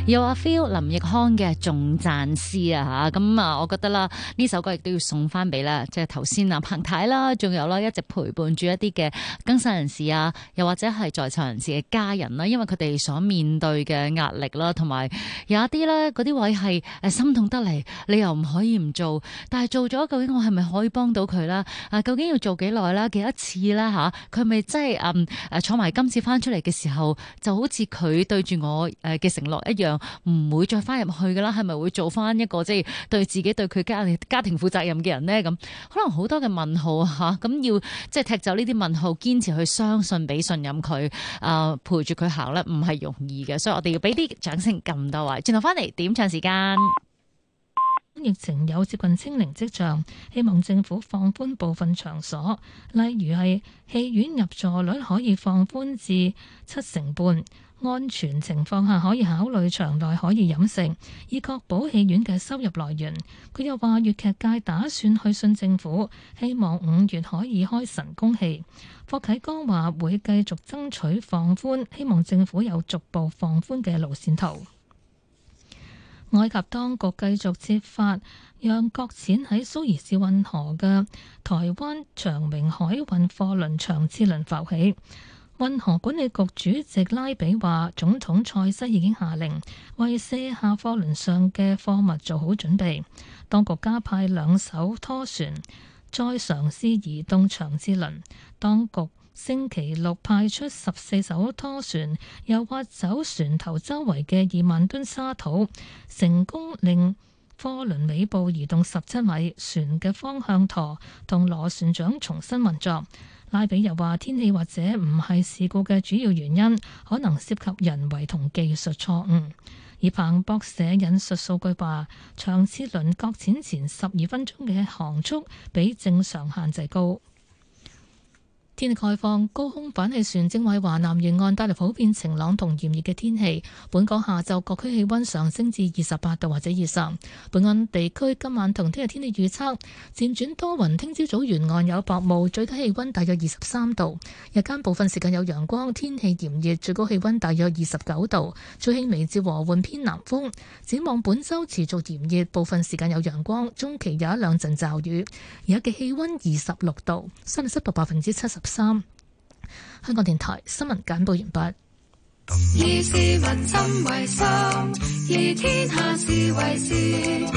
有阿 Phil 林奕匡嘅《頌讚詩》啊嚇，咁啊，我覺得啦，呢首歌亦都要送翻俾啦，即係頭先啊彭太啦，仲有啦一直陪伴住一啲嘅更生人士啊，又或者係在囚人士嘅家人啦，因為佢哋所面對嘅壓力啦，同埋有一啲咧嗰啲位係心痛得嚟，你又唔可以唔做，但係做咗究竟我係咪可以幫到佢啦？究竟要做幾耐啦？幾多次啦？嚇，佢係咪真係坐埋今次翻出嚟嘅時候，就好似佢對住我嘅承諾一樣，唔會再翻入去㗎啦？係咪會做翻一個即係對自己對佢家庭負責任嘅人呢？咁可能好多嘅問號嚇，咁要即係踢走呢啲問號，堅持去相信俾信任佢，陪住佢行咧，唔係容易嘅，所以我哋要俾啲掌聲咁多位。轉頭翻嚟點唱時間。 疫情有接近清零跡象，希望政府放寬部分場所，例如係戲院入座率可以放寬至7成半，安全情況下可以考慮場內可以飲食，以確保戲院嘅收入來源。佢又話粵劇界打算去信政府，希望5月可以開神功戲。霍啟剛話會繼續爭取放寬，希望政府有逐步放寬嘅路線圖。埃及當局繼續設法讓擱淺喺蘇伊士運河嘅台灣長榮海運貨輪長賜輪浮起。運河管理局主席拉比話，總統塞西已經下令為卸下貨輪上嘅貨物做好準備。當局加派2艘拖船，再嘗試移動長賜輪。當局星期六派出14艘拖船，又挖走船頭周圍嘅2萬噸沙土，成功令貨輪尾部移動17米，船嘅方向舵同螺旋槳重新運作。拉比又話，天氣或者唔係事故嘅主要原因，可能涉及人為同技術錯誤。而彭博社引述數據話，長賜輪擱淺前12分鐘嘅航速比正常限制高。天氣概況，高空反氣旋正為華南沿岸帶嚟普遍晴朗同炎熱嘅天氣。本港下晝各區氣温上升至28度或者以上。本港地區今晚同聽日天氣預測漸轉多雲，聽朝早沿岸有薄霧，最低氣温大約23度。日間部分時間有陽光，天氣炎熱，最高氣温大約29度。吹輕微至和緩偏南風。展望本週持續炎熱，部分時間有陽光，中期有1、2陣驟雨。而家嘅氣温26度，相對濕度73%。香港電台新聞簡報完畢。 以市民心為心，以天下事為事。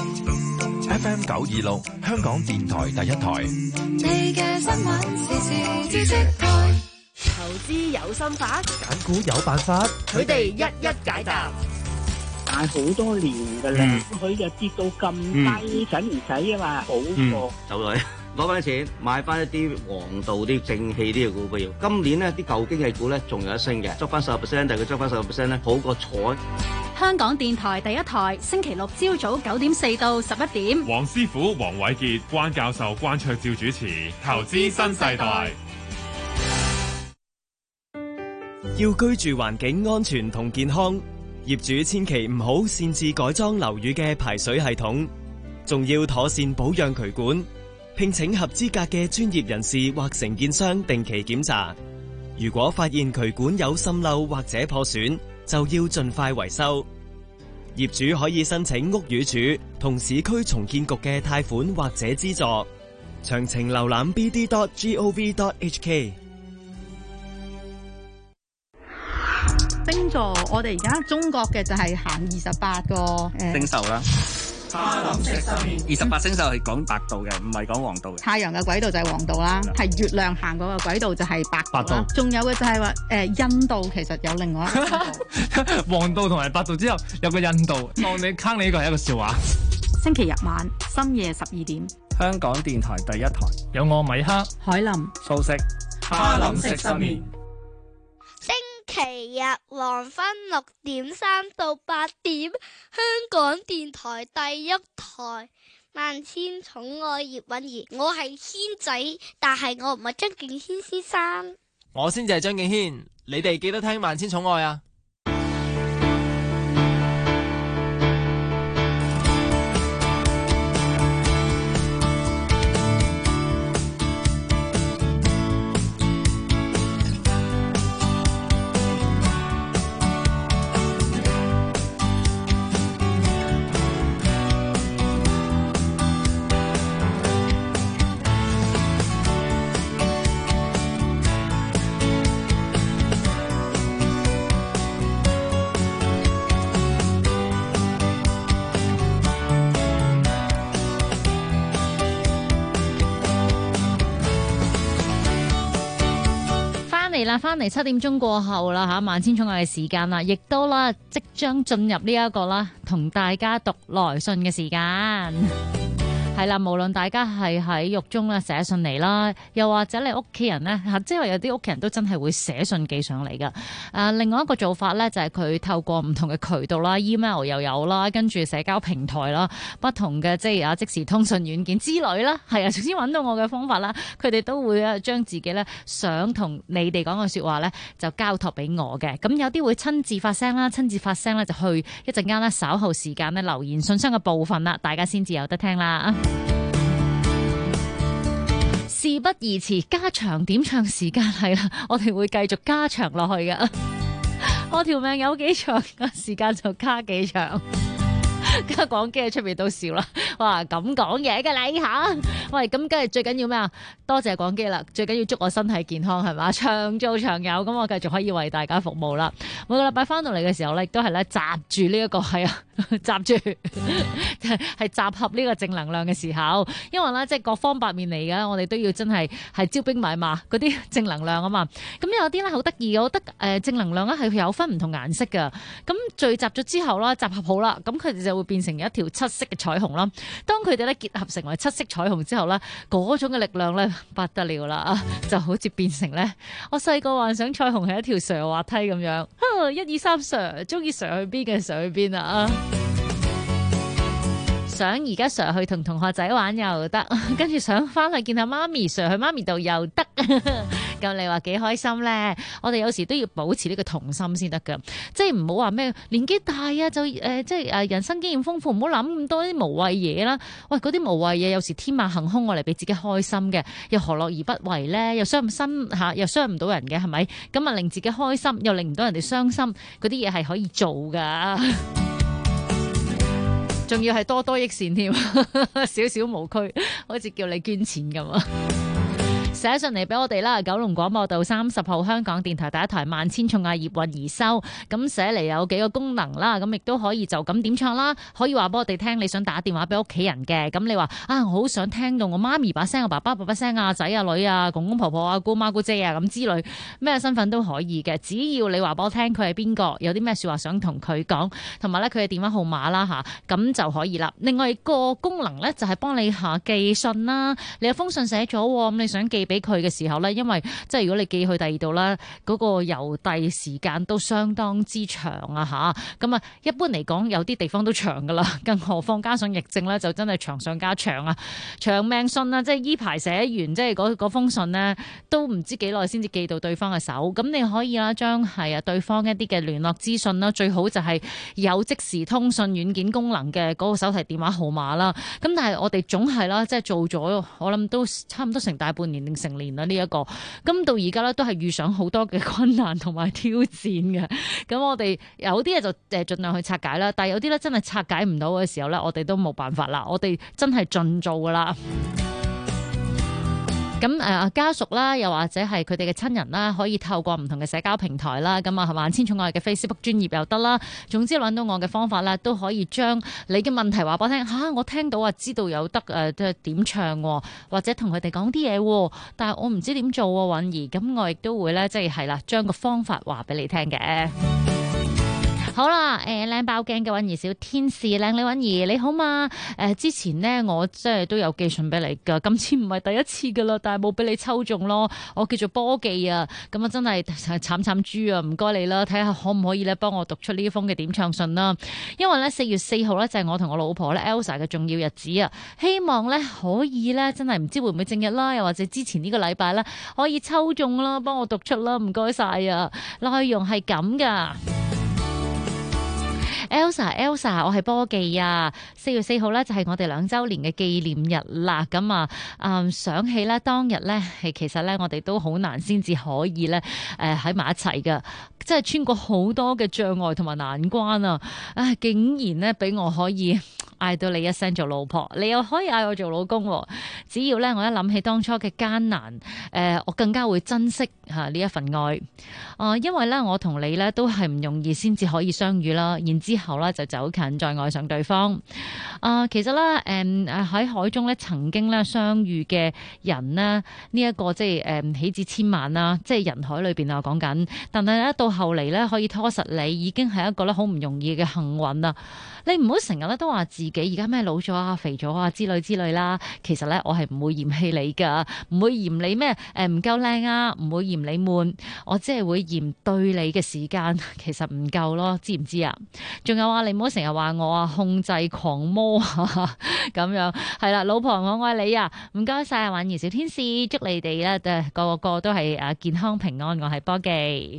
FM 926，香港電台第一台。 你嘅新聞時事知識台。 投資有心法， 揀股有辦法， 佢哋一一解答。 買好多年㗎啦，佢就跌到咁低，使唔使啊嘛？好過走咗。攞翻啲錢買翻一啲黃道啲正氣啲嘅股票。今年呢啲舊經濟股咧仲有得升嘅，執翻10%，但係佢執翻10%咧好過坐。 香港電台第一台，星期六朝早9點4到11點。 黃師傅、黃偉傑、關教授、關卓照主持《投資新世代》。 要居住環境安全同健康，業主千祈唔好擅自改裝樓宇嘅排水系統，仲要妥善保養渠管。聘請合資格嘅專業人士或承建商定期檢查。如果發現渠管有滲漏或者破損，就要盡快維修。業主可以申請屋宇署同市區重建局嘅貸款或者資助。詳情瀏覽 bd.gov.hk。 星座，我哋而家中國嘅就係行28個星宿啦。 哈林食失眠 28星宿係講白道嘅，唔係講黃道嘅。 太陽嘅軌道就係黃道啦，係月亮行嗰個軌道就係白道。仲有嘅就係話印度其實有另外一個黃道同埋白道之後有個印度，當你坑你呢個係一個笑話。 星期日晚深夜12點， 香港電台第一台有我米克、 海林、 素食哈林食失眠。 星期日黃昏6點3到8點，香港電台第一台萬千寵愛葉韻儀，我係軒仔，但係我唔係張敬軒先生， 我先至係張敬軒，你哋記得聽萬千寵愛啊！ 啦，翻嚟7點鐘過後啦嚇，萬千寵愛嘅時間啦，亦都啦即將進入呢一個啦，同大家讀來信嘅時間。係啦，無論大家係喺獄中咧寫信嚟啦，又或者你屋企人咧嚇，即係有啲屋企人都真係會寫信寄上嚟噶。另外一個做法咧就係佢透過唔同嘅渠道啦 ，email 又有啦，跟住社交平台啦，不同嘅即時通訊軟件之類啦，係啊，總之揾到我嘅方法啦，佢哋都會啊將自己咧想同你哋講嘅説話咧就交託俾我嘅。咁有啲會親自發聲啦，親自發聲咧就去一陣間咧稍後時間咧留言信箱嘅部分啦，大家先至有得聽啦。事不宜遲，加長點唱時間係啦，我哋會繼續加長落去嘅。我條命有幾長，時間就加幾長。家廣基喺出邊都笑啦，哇咁講嘢嘅你吓，喂咁梗係最緊要咩啊？多謝廣基啦，最緊要祝我身體健康係嘛，長做長有，咁我繼續可以為大家服務啦。每個禮拜翻到嚟嘅時候咧，亦都係咧集住呢一個係啊，集住係集合呢個正能量嘅時候，因為咧即係各方八面嚟嘅，我哋都要真係招兵買馬嗰啲正能量啊嘛。咁有啲咧好得意嘅，我覺得正能量咧係有分唔同顏色嘅。咁聚集咗之後啦，集合好啦，咁佢哋就會變成一條七色嘅彩虹啦。當佢哋咧結合成為七色彩虹之後咧，嗰種嘅力量咧不得了啦，就好似變成咧我細個幻想彩虹係一條上滑梯咁樣，1、2、3上，中意上去邊嘅上去邊啊！想而家上去同同學仔玩又得，跟住想翻去見下媽咪，上去媽咪度又得，咁你話幾開心咧？我哋有時都要保持呢個童心先得噶，即係唔好話咩年紀大啊就即係人生經驗豐富，唔好諗咁多啲無謂嘢啦。喂，嗰啲無謂嘢有時天馬行空，我嚟俾自己開心嘅，又何樂而不為咧？又傷唔心嚇，又傷唔到人嘅係咪？咁啊令自己開心，又令唔到人哋傷心，嗰啲嘢係可以做噶。仲要係多多益善添，少少無區，好似叫你捐錢咁啊！寫信嚟俾我哋啦，九龍廣播道30號香港電台第一台萬千寵愛葉韻儀收。咁寫嚟有幾個功能啦，咁亦都可以就咁點唱啦，可以話俾我哋聽你想打電話俾屋企人嘅。咁你話啊，我好想聽到我媽咪把聲、我爸爸把聲啊、仔啊、女啊、公公婆婆啊、姑媽姑姐啊咁之類，咩身份都可以嘅。只要你話俾我聽佢係邊個，有啲咩說話想同佢講，同埋咧佢嘅電話號碼啦吓，咁就可以啦。另外個功能咧就係幫你寄信啦，你有封信寫咗，咁你想寄俾佢嘅時候咧，因為即係如果你寄去第二度啦，嗰個郵遞時間都相當之長啊吓，咁啊一般嚟講有啲地方都長噶啦，更何況加上疫症咧，就真係長上加長啊！長命信啊，即係依排寫完，即係嗰封信咧，都唔知幾耐先至寄到對方嘅手。咁你可以啦，將係對方一啲嘅聯絡資訊啦，最好就係有即時通訊軟件功能嘅嗰個手提電話號碼啦。咁但係我哋總係啦，即係做咗，我諗都差唔多成大半年定成年啦呢一個。咁到而家咧都係遇上好多嘅困難同埋挑戰嘅。咁我哋有啲嘢就盡量去拆解啦，但係有啲咧真係拆解唔到嘅時候咧，我哋都冇辦法啦。我哋真係盡做噶啦。咁家屬啦，又或者係佢哋嘅親人啦，可以透過唔同嘅社交平台啦，咁啊萬千寵愛嘅 Facebook 專頁又得啦。總之揾到我嘅方法啦，都可以將你嘅問題話俾我聽嚇，我聽到知道有得即係點唱，或者同佢哋講啲嘢，但係我唔知點做喎，韻儀。咁我亦都會咧，即係啦，將個方法話俾你聽嘅。好啦，靚爆鏡嘅韻儀小天使，靚女韻儀你好嘛？之前呢，我即係都有寄信俾你噶，今次唔係第一次噶啦，但係冇俾你抽中咯。我叫做波記啊，咁啊真係慘豬啊，唔該你啦，睇下可唔可以咧幫我讀出呢封嘅點唱信啦。因為咧4月4號咧就係我同我老婆咧 Elsa 嘅重要日子啊，希望咧可以咧真係唔知會唔會正日啦，又或者之前呢個禮拜咧可以抽中啦，幫我讀出啦，唔該晒啊。內容係咁噶。Elsa， 我係波記啊！4月4號咧就係我哋2週年嘅紀念日啦。咁啊，想起咧當日咧係其實咧我哋都好難先至可以咧喺埋一齊噶，即係穿過好多嘅障礙同埋難關啊！竟然咧俾我可以嗌到你一聲做老婆，你又可以嗌我做老公。只要咧我一諗起當初嘅艱難，我更加會珍惜呢一份愛。因為咧我同你咧都係唔容易先至可以相遇啦，然之後咧就走近再愛上對方。其實咧喺海中咧曾經咧相遇嘅人呢，呢一個即係喜字千萬啦，即係人海裏邊啊講緊。但係咧到後嚟咧可以拖實你，已經係一個咧好唔容易嘅幸運啦。你唔好成日咧都話自己而家咩老咗啊、肥咗啊之類啦。其實咧我係唔會嫌棄你噶，唔會嫌你咩唔夠靚啊，唔會嫌你悶，我只係會嫌對你嘅時間其實唔夠咯，知唔知啊？仲有啊，你唔好成日話我啊控制狂魔啊咁樣，係啦，老婆我愛你啊，唔該晒婉兒小天使，祝你哋咧個個都係健康平安，我係波記。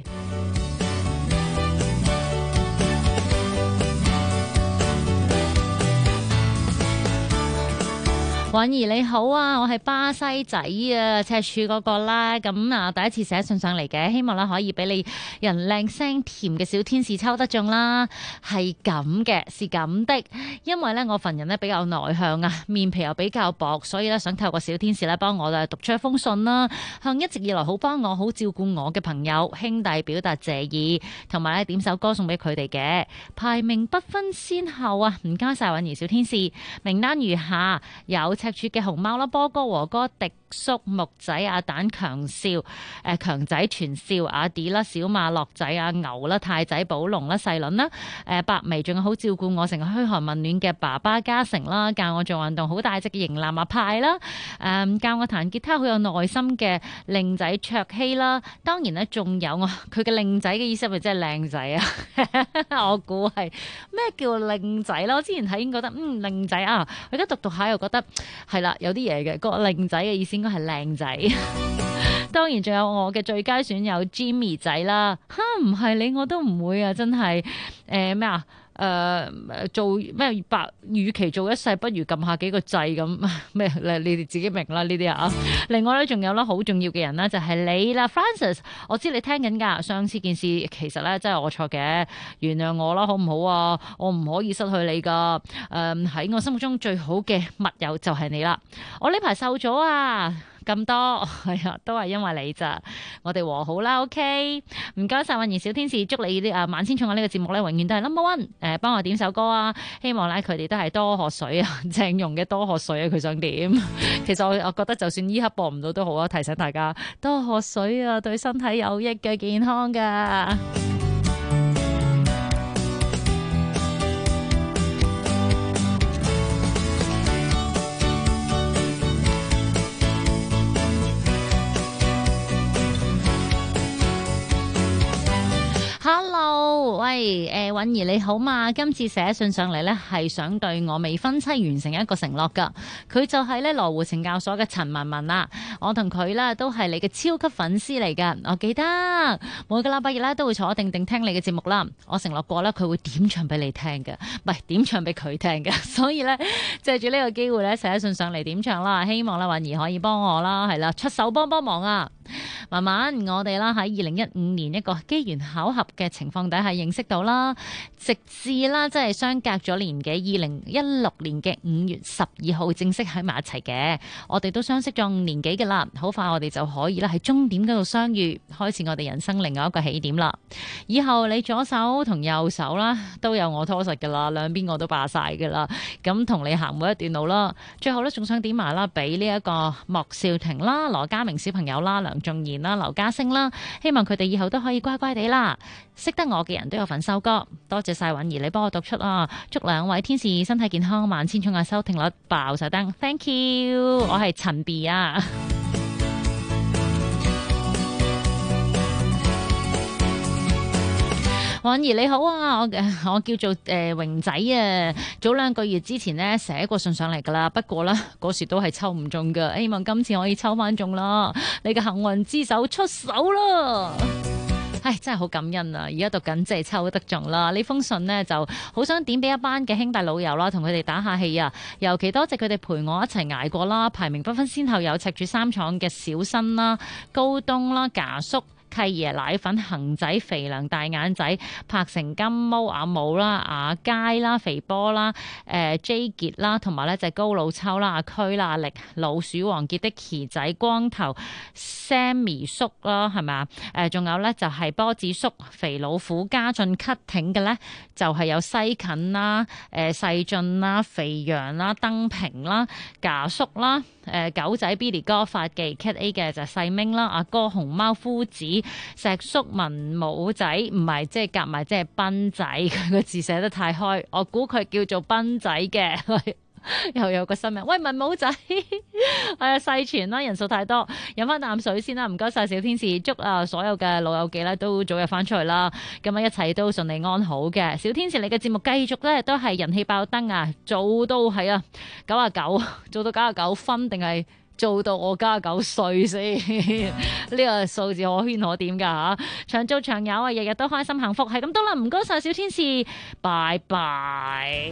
婉兒你好啊，我係巴西仔啊，赤柱嗰個啦，咁啊第一次寫信上嚟嘅，希望咧可以俾你人靚聲甜嘅小天使抽得中啦。係咁嘅，是咁的，因為咧我份人咧比較內向啊，面皮又比較薄，所以咧想透過小天使咧幫我讀出一封信啦，向一直以來好幫我、好照顧我嘅朋友兄弟表達謝意，同埋咧點首歌送俾佢哋嘅，排名不分先後啊，唔該晒婉兒小天使，名單如下有赤柱嘅熊貓啦、波哥和哥、迪叔、木仔、阿蛋、強少、強仔、全少、阿 D 啦、小馬、樂仔、阿牛啦、太仔、寶龍啦、細倫啦、白眉，仲有好照顧我成日噓寒問暖嘅爸爸嘉誠啦，教我做運動好大隻嘅型男阿派啦，教我彈吉他好有耐心嘅靚仔卓希啦，當然咧仲有我佢嘅靚仔嘅意思係咪真係靚仔啊？我估係咩叫靚仔啦？我之前睇已經覺得靚仔啊，我而家讀下又覺得。係啦，有啲嘢嘅，個靚仔嘅意思應該係靚仔。當然仲有我嘅最佳損友 Jimmy 仔啦，唔係你我都唔會啊，真係咩啊？做咩與其做一世，不如撳下幾個掣咁咩？你哋自己明啦呢啲啊。另外咧，仲有啦，好重要嘅人啦，就係你啦 ，Francis。我知你聽緊噶，上次件事其實咧真係我錯嘅，原諒我啦，好唔好啊？我唔可以失去你噶。喺我心目中最好嘅密友就係你啦。我呢排瘦咗啊！咁多係啊，都係因為你咋，我哋和好啦 ，OK， 唔該晒婉兒小天使，祝你啲萬千寵愛呢個節目咧，永遠都係 number one，幫我點首歌啊，希望咧佢哋都係多喝水啊，鄭融嘅多喝水啊，佢想點？其實我覺得就算依刻播唔到都好啊，提醒大家多喝水啊，對身體有益嘅，健康噶。Hello， 喂，婉兒你好嘛？今次寫信上嚟呢，係想對我未婚妻完成一個承諾噶。佢就係呢羅湖懲教所嘅陳文文啦。我同佢呢都係你嘅超級粉絲嚟噶。我記得每個禮拜日呢都會坐定定聽你嘅節目啦。我承諾過呢，佢會點唱俾你聽嘅，唔係點唱俾佢聽嘅。所以呢，借住呢個機會呢，寫信上嚟點唱啦。希望呢婉兒可以幫我啦，係啦，出手幫忙啊！慢慢我哋啦喺2015年一個機緣巧合嘅情況底下認識到啦，直至啦即係相隔咗年幾2016年嘅5月12號正式喺埋一齊嘅。我哋都相識咗5年幾嘅啦，好快我哋就可以啦喺終點嗰度相遇，開始我哋人生另外一個起點啦。以後你左手同右手啦都有我拖實噶啦，兩邊我都霸晒噶啦，咁同你行每一段路啦。最後咧仲想點埋啦俾呢一個莫少婷啦、羅家明小朋友啦、梁仲賢啦、劉家星啦，希望佢哋以後都可以乖乖地啦。識得我嘅人都有份收歌，多謝晒婉兒你幫我讀出啊！祝兩位天使身體健康，萬千寵愛收聽率爆晒燈 ，Thank you！ 我係陳 B 啊。婉兒你好啊，我叫做榮仔啊，早2個月之前呢寫過信上嚟噶啦，不過呢嗰時都係抽唔中噶，希望今次可以抽翻中啦，你嘅幸運之手出手啦！唉，真係好感恩啊！而家讀緊即係抽得中啦，呢封信呢就好想點俾一班嘅兄弟老友啦，同佢哋打下氣啊！尤其多謝佢哋陪我一齊捱過啦，排名不分先後有赤柱3廠嘅小新啦、高東啦、賈叔、 契爺奶粉、恒仔、肥良、大眼仔、柏成、金毛、阿武啦、阿佳啦、肥波啦、J 傑啦，同埋咧就係高老秋啦、阿區啦、阿力、老鼠王傑的旗仔、光頭、Sammy 叔啦，係咪啊？仲有咧就係波子叔、肥老虎、家俊 cutting 嘅咧，就係有西芹啦、細俊啦、肥羊啦、登平啦、架叔啦、狗仔 Billy 哥、發記 Cat A 嘅就係細明啦、阿哥熊貓夫子、石叔文武仔，唔係即係夾埋即係賓仔，佢個字寫得太開，我估佢叫做賓仔嘅。又有個新名，喂文武仔，細傳啦，人數太多，飲翻啖水先啦，唔該晒小天使，祝所有嘅老友記咧都早日翻出去啦，咁一切都順利安好嘅。小天使你嘅節目繼續咧都係人氣爆燈啊，做到係啊99，做到99分定係做到我加9歲先？呢個數字可圈可點㗎嚇，長做長有啊，日日都開心幸福，係咁多啦，唔該晒小天使，拜拜。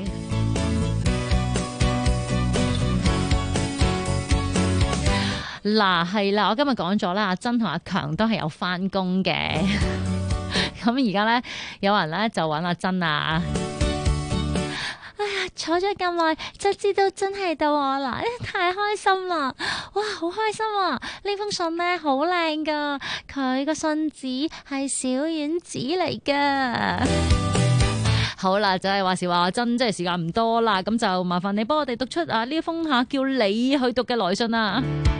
嗱係啦，我今日講咗啦，阿珍同阿強都係有返工嘅。咁而家咧，有人咧就揾阿珍啊。哎呀，坐咗咁耐，就知道真係到我啦！太開心啦！哇，好開心啊！呢封信咧好靚噶，佢個信紙係小丸子嚟噶。好啦，就係話時話阿珍，即係時間唔多啦，咁就麻煩你幫我哋讀出呢封叫你去讀嘅來信啊！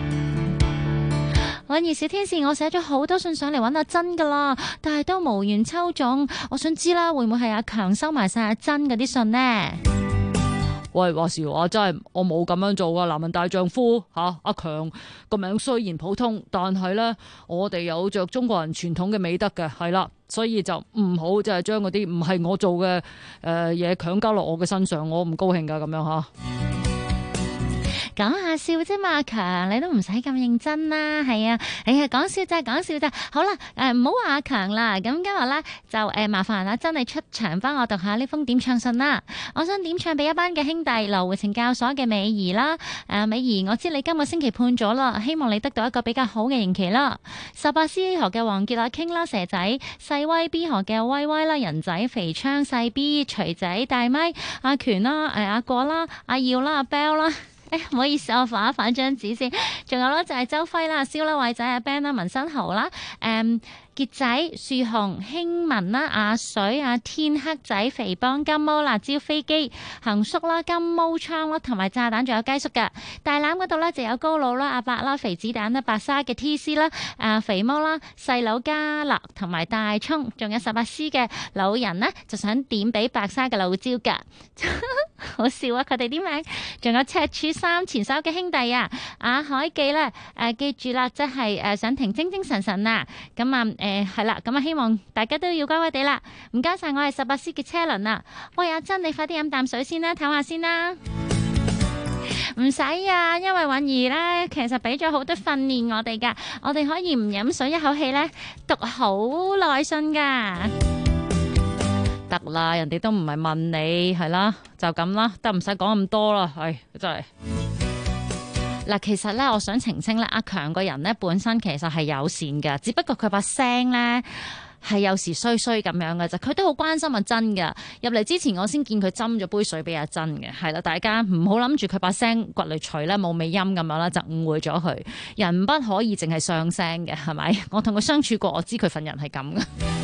婉兒小天使，我寫咗好多信上嚟揾阿珍噶啦，但係都無緣抽中。我想知啦，會唔會係阿強收埋晒阿珍嗰啲信呢？喂，話時話真係我冇咁樣做噶，男人大丈夫吓。阿強個名雖然普通，但係呢，我哋有着中國人傳統嘅美德嘅，係啦，所以就唔好就係將嗰啲唔係我做嘅嘢強加落我嘅身上，我唔高興噶咁樣吓。講下笑啫嘛，強你都唔使咁認真啦，係啊，哎呀講笑咋講笑咋，好啦，唔好話阿強啦，咁今日咧就麻煩阿珍你出場幫我讀下呢封點唱信啦，我想點唱俾一班嘅兄弟，羅湖懲教所嘅美儀啦，美儀我知你今個星期判咗啦，希望你得到一個比較好嘅刑期啦，18C 河嘅黃傑阿傾啦，蛇仔細威 B 河嘅威威啦，人仔肥昌細 B 錘仔大咪阿權啦，阿果啦，阿耀啦，阿 Bell 啦。唔好意思，我反一反張紙先。仲有咧就係周輝啦、蕭啦、偉仔、阿 Ben 啦、文新豪啦、傑仔、樹紅、興文啦、阿水、阿天黑仔、肥幫、金毛、辣椒飛機、恒叔啦、金毛槍啦，同埋炸彈，仲有雞叔㗎。大欖嗰度咧就有高佬啦、阿伯啦、肥子彈啦、白沙嘅 TC 啦、肥貓啦、細佬加勒同埋大葱，仲有18C 嘅老人呢，就想點俾白沙嘅老椒㗎。好笑啊！佢哋啲名，仲有赤柱3前手嘅兄弟啊，阿海記咧，記住啦，即係想停精精神神啊，咁啊係啦，咁啊希望大家都要乖乖地啦，唔該晒，我係18C 嘅車輪啊，喂阿珍，你快啲飲啖水先啦，唞下先啦，唔使啊，因為允兒咧其實俾咗好多訓練我哋噶，我哋可以唔飲水一口氣咧讀好耐信噶。得啦，人哋都唔係問你，係啦，就咁啦，得唔使講咁多啦，係真係。嗱，其實咧，我想澄清咧，阿強個人咧本身其實係友善嘅，只不過佢把聲咧係有時衰衰咁樣嘅啫。佢都好關心阿珍㗎。入嚟之前，我先見佢斟咗杯水俾阿珍嘅，係啦，大家唔好諗住佢把聲掘嚟除咧冇尾音咁樣啦，就誤會咗佢。人不可以淨係上聲嘅，係咪？我同佢相處過，我知佢份人係咁嘅。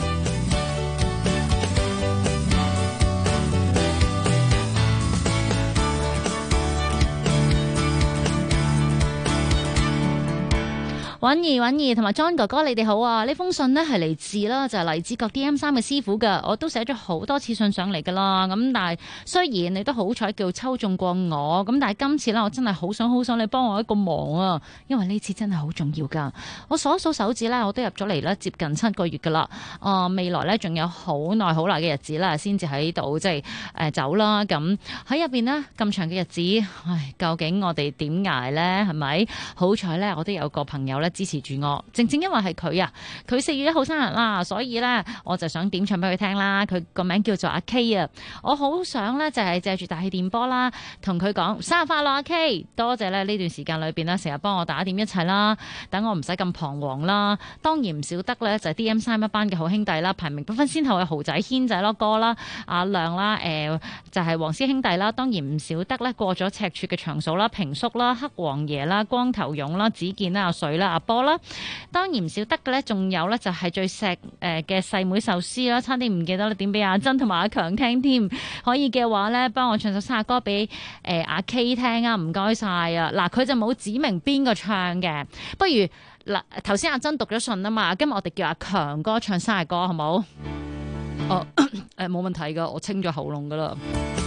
允兒同埋 John 哥哥，你哋好啊！呢封信呢係嚟自啦，就係荔枝角 DM3嘅師傅噶，我都寫咗好多次信上嚟噶啦。咁但係雖然你都好彩叫抽中過我，咁但係今次呢，我真係好想你幫我一個忙啊！因為呢次真係好重要噶。我數一數手指呢，我都入咗嚟咧接近7個月噶啦。未來呢，仲有好耐嘅日子啦，先至喺度即係走啦。咁喺入邊呢，咁長嘅日子，唉，究竟我哋點捱呢？係咪？好彩呢，我都有個朋友呢。 支持住我。正因為係佢啊，佢4月1號生日啦，所以咧我就想點唱俾佢聽啦。佢個名叫做阿 K 啊，我好想咧就係借住大氣電波啦，同佢講生日快樂阿 K， 多謝咧呢段時間裏邊咧成日幫我打點一切啦，等我唔使咁彷徨啦。當然唔少得咧就係 DM3 一班嘅好兄弟啦，排名不分先後嘅豪仔軒仔咯哥啦，阿亮啦，就係黃師兄弟啦。當然唔少得咧過咗赤柱嘅長嫂啦、平叔啦、黑王爺啦、光頭勇啦、子健啦、阿水啦、阿波啦。當然唔少得嘅咧，仲有咧就係最錫嘅細妹壽司啦，差啲唔記得啦，點俾阿珍同埋阿強聽添。可以嘅話咧，幫我唱首生日歌俾阿 K 聽啊，唔該晒啊！嗱，佢就冇指明邊個唱嘅，不如嗱頭先阿珍讀咗信啊嘛，今日我哋叫阿強哥唱生日歌好冇？哦，冇問題噶，我清咗喉嚨噶啦。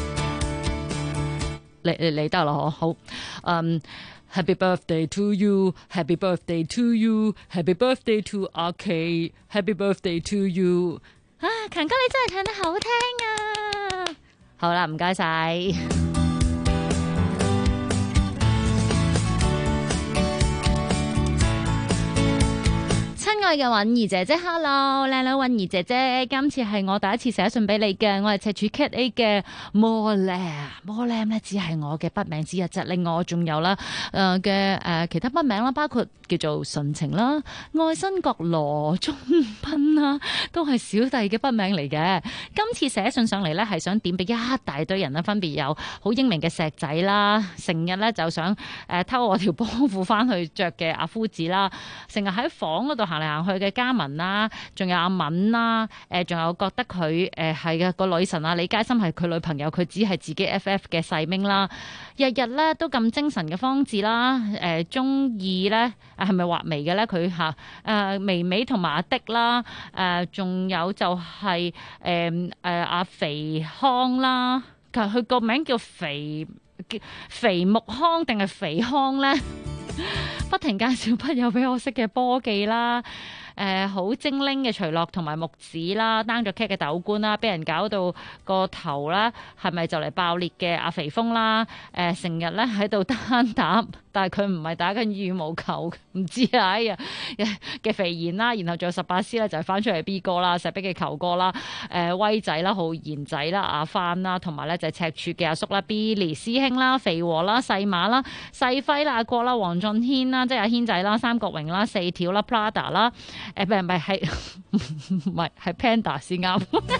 你得啦，好，Happy birthday to you, Happy birthday to you, Happy birthday to 阿 K, Happy birthday to you。啊，強哥你真係唱得好聽啊！好啦，唔該晒。親愛嘅韻兒姐姐 ，Hello， 靚女韻兒姐姐，今次係我第一次寫信俾你嘅，我係赤柱 Cat A 嘅 Molam 咧，只係我嘅筆名之一啫。另外我仲有啦其他筆名啦，包括叫做純情啦、愛新覺羅中斌啦，都係小弟嘅筆名嚟嘅。今次寫信上嚟咧，係想點俾一大堆人啦，分別有好英明嘅石仔啦，成日咧就想偷我條波褲翻去着嘅阿夫子啦，成日喺房嗰度行嚟行去嘅嘉文啦，仲有阿敏啦，仲有覺得佢係嘅個女神啊，李佳芯係佢女朋友，佢只係自己 FF 嘅細明啦，日日咧都咁精神嘅方智啦，中意咧係咪畫眉嘅咧佢嚇微微同埋阿迪啦，仲有就係阿肥康啦，佢個名叫肥木康定係肥康咧？不停介紹筆友俾我識嘅波記啦，好精靈嘅徐樂同埋木子啦，單咗 K 嘅豆官啦，俾人搞到個頭啦，係咪就嚟爆裂嘅阿肥峰啦？成日咧喺度單打，但係佢唔係打緊羽毛球，唔知啊，哎呀嘅肥賢啦，然後仲有18C咧就係翻出嚟 B 哥啦，石壁嘅球哥啦，威仔啦、浩賢仔啦、阿帆啦，同埋咧就係赤柱嘅阿叔啦、Billy 師兄啦、肥和啦、細馬啦、細輝啦、阿國啦、黃俊軒啦，即係阿軒仔啦、三角榮啦、四條啦、Prada 啦，唔係 Panda 先啱。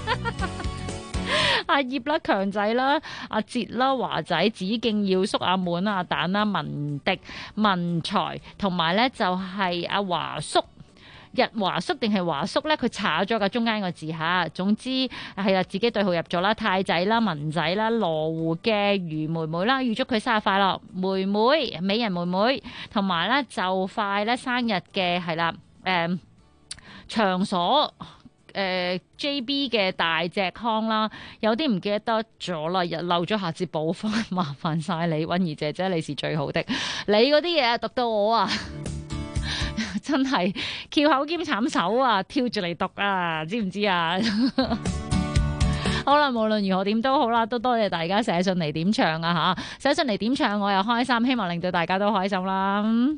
阿葉啦、強仔啦、阿哲啦、華仔、子敬耀叔、阿滿、阿蛋啦、文迪、文才，同埋咧就係阿華叔。日華叔定係華叔咧？佢查咗個中間個字嚇。總之係啦，自己對號入座啦。太仔啦、文仔啦、羅湖嘅余妹妹啦，預祝佢生日快樂，妹妹美人妹妹，同埋咧就快咧生日嘅係啦，場所JB 嘅大隻康啦，有啲唔記得咗啦，日漏咗，下次補翻，麻煩晒你，韻兒姐姐你是最好的，你嗰啲嘢讀到我啊！真係翹口兼慘手啊，跳住嚟讀啊，知唔知啊？好啦，無論如何點都好啦，都多謝大家寫信嚟點唱啊吓，寫信嚟點唱我又開心，希望令到大家都開心啦。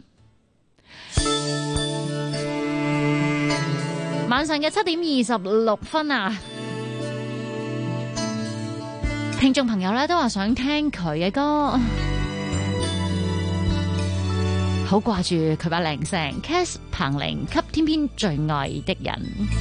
晚上嘅7:26啊，聽眾朋友咧都話想聽佢嘅歌。好掛住佢把靚聲 ，Cass 彭羚給天邊最愛的人。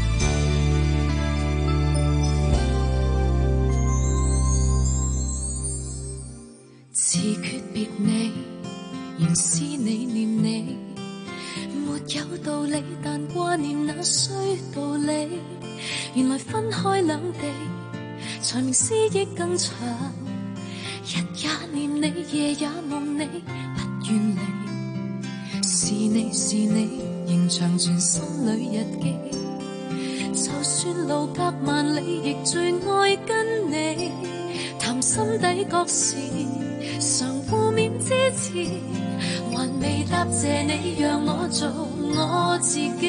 自決別你，仍思你念你，沒有道理，但掛念那需道理。原來分開兩地，才明思憶更長。日也念你，夜也夢你，不願離。是你是你，仍長存心裏日記。就算路隔萬里，亦最愛跟你。談心底覺事，常互勉支持。還未答謝你，讓我做我自己。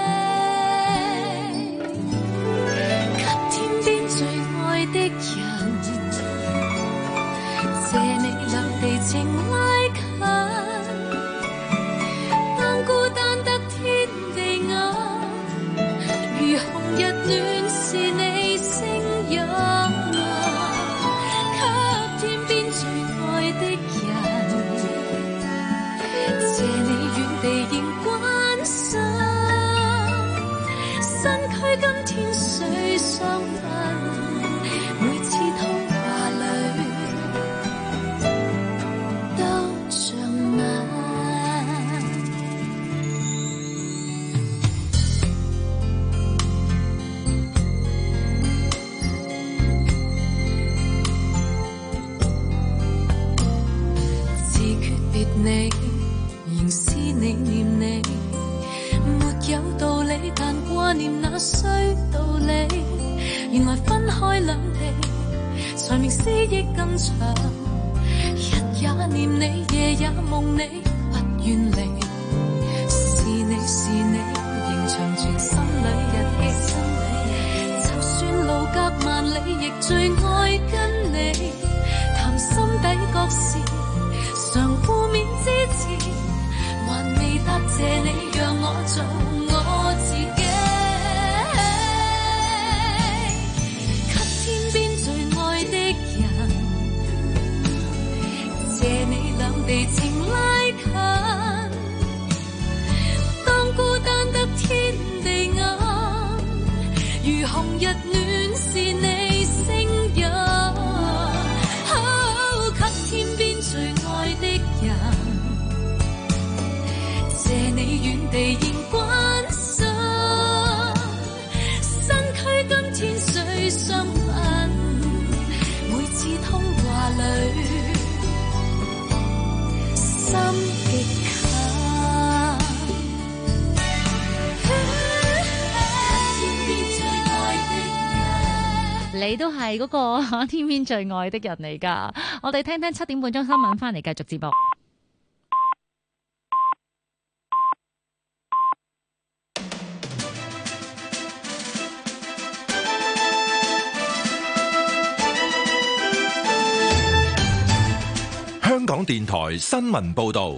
給天邊最愛的人，謝你兩地情拉近。孤單的別你，仍思你念你，沒有道理，但掛念那衰道理。原來分開兩地，才明思憶更長。日也念你，夜也夢你，不願離。是你是你，仍長存心裏日記。就算路隔萬里，亦最愛跟你。談心底各事，常負面支持，還未答謝你，讓我做我自己。給天邊最愛的人，謝你兩地情拉近。當孤單得天地暗，如紅日暖是你聲音。給天邊最愛的人，謝你遠地仍關心。身軀今天誰相分？每次通話裏，心極近。 你都係嗰個天邊最愛的人嚟㗎。我哋聽聽7點半鐘新聞，翻嚟繼續節目。 香港電台新聞報導。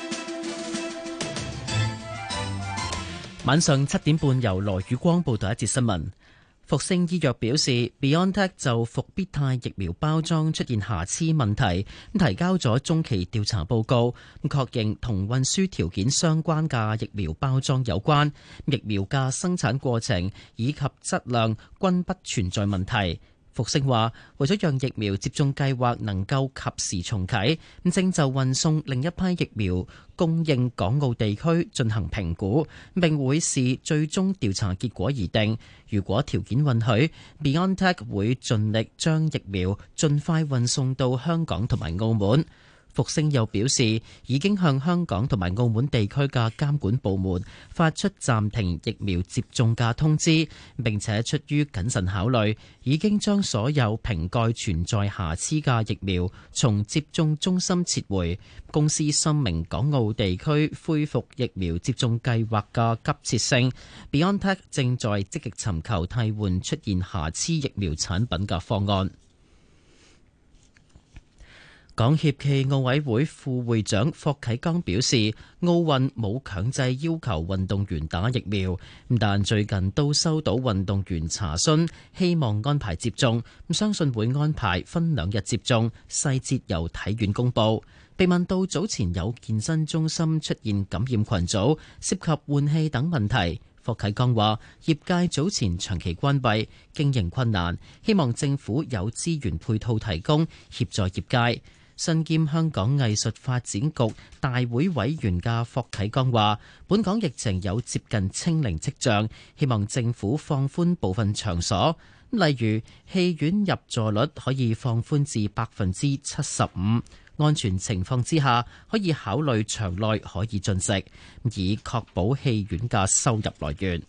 晚上7點半，由羅宇光報道一節新聞。復星醫藥表示 ，BioNTech 就復必泰疫苗包裝出現瑕疵問題，提交咗中期調查報告，確認同運輸條件相關嘅疫苗包裝有關，疫苗嘅生產過程以及質量均不存在問題。復星話，為咗讓疫苗接種計劃能夠及時重啟，正就運送另一批疫苗供應港澳地區進行評估，並會視最終調查結果而定。如果條件允許， BioNTech 會盡力將疫苗盡快運送到香港同埋澳門。復星又表示，已經向香港同埋澳門地區嘅監管部門發出暫停疫苗接種嘅通知，並且出於謹慎考慮，已經將所有瓶蓋存在瑕疵嘅疫苗從接種中心撤回。公司深明港澳地區恢復疫苗接種計劃嘅急切性， BioNTech 正在積極尋求替換出現瑕疵疫苗產品嘅方案。港協暨奧委會副會長霍啟剛表示，奧運冇強制要求運動員打疫苗，但最近都收到運動員查詢，希望安排接種，相信會安排分2日接種，細節由體院公佈。被問到早前有健身中心出現感染群組，涉及換氣等問題，霍啟剛話：業界早前長期關閉，經營困難，希望政府有資源配套提供協助業界。身兼香港藝術發展局大會委員嘅霍啟剛話，本港疫情有接近清零跡象，希望政府放寬部分場所，例如戲院入座率可以放寬至75%，安全情況之下可以考慮場內可以進食，以確保戲院嘅收入來源。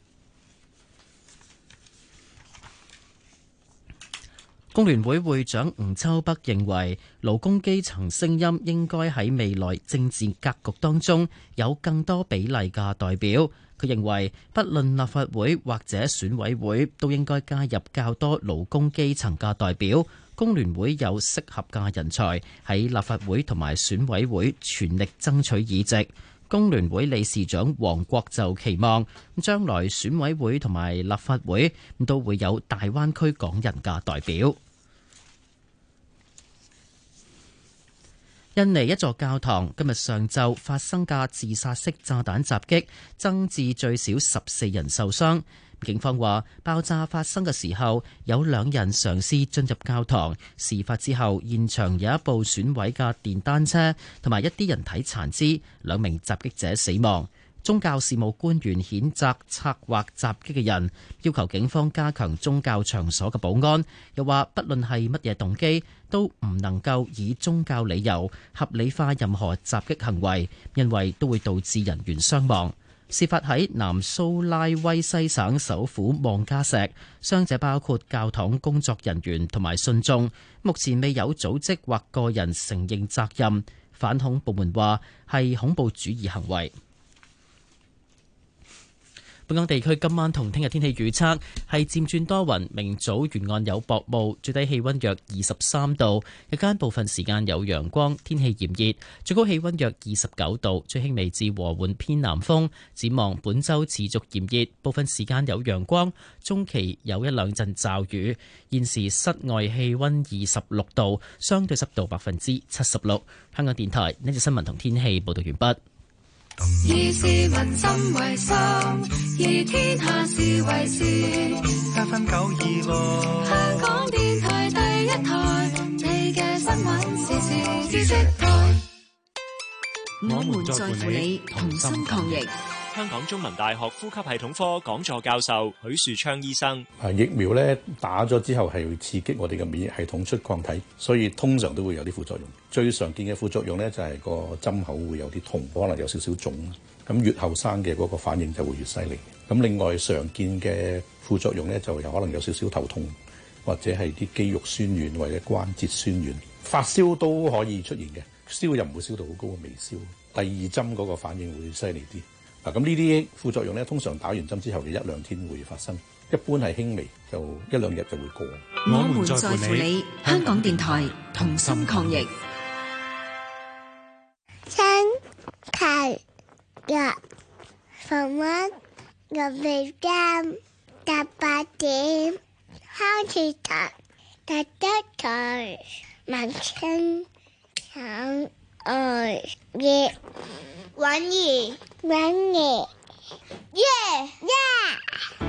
工聯會會長吳秋北認為，勞工基層聲音應該喺未來政治格局當中有更多比例嘅代表。佢認為，不論立法會或者選委會，都應該加入較多勞工基層嘅代表。工聯會有適合嘅人才喺立法會同埋選委會全力爭取議席。工聯會理事長黃國就期望，將來選委會同埋立法會都會有大灣區港人嘅代表。印尼一座教堂今日上晝發生嘅自殺式炸彈襲擊，增至最少14人受傷。警方話，爆炸發生嘅時候，有2人嘗試進入教堂。事發之後，現場有一部損毀嘅電單車同埋一啲人體殘肢，2名襲擊者死亡。 宗教事務官員譴責策劃襲擊嘅人，要求警方加強宗教場所嘅保安。又話不論係乜嘢動機，都唔能夠以宗教理由合理化任何襲擊行為，因為都會導致人員傷亡。事發喺南蘇拉威西省首府望加錫，傷者包括教堂工作人員同埋信眾。目前未有組織或個人承認責任。反恐部門話係恐怖主義行為。本港地區今晚同聽日天氣預測係漸轉多雲，明早沿岸有薄霧，最低氣溫約23度，日間部分時間有陽光，天氣炎熱，最高氣溫約29度，吹輕微至和緩偏南風。展望本週持續炎熱，部分時間有陽光，中期有一兩陣驟雨。現時室外氣溫26度，相對濕度76%。香港電台呢節新聞同天氣報道完畢。 以市民心為心，以天下事為事。 FM 926， 香港電台第一台，你嘅新聞時事知識台。 我們在乎你，同心抗疫。 香港中文大學呼吸系統科講座教授許樹昌醫生： 疫苗咧打咗之後係會刺激我哋嘅免疫系統出抗體，所以通常都會有啲副作用。最常見嘅副作用咧就係個針口會有啲痛，可能有少少腫。咁越後生嘅嗰個反應就會越犀利。咁另外常見嘅副作用咧就有可能有少少頭痛，或者係啲肌肉酸軟或者關節酸軟。發燒都可以出現嘅，燒又唔會燒到好高嘅微燒。第二針嗰個反應會犀利啲。嗱，咁呢啲副作用咧，通常打完針之後嘅一兩天會發生，一般係輕微，就一兩日就會過。 我們在乎你，香港電台同心抗疫。 星期日逢晚6點18點，開始第一台晚清響愛粵婉兒耶耶。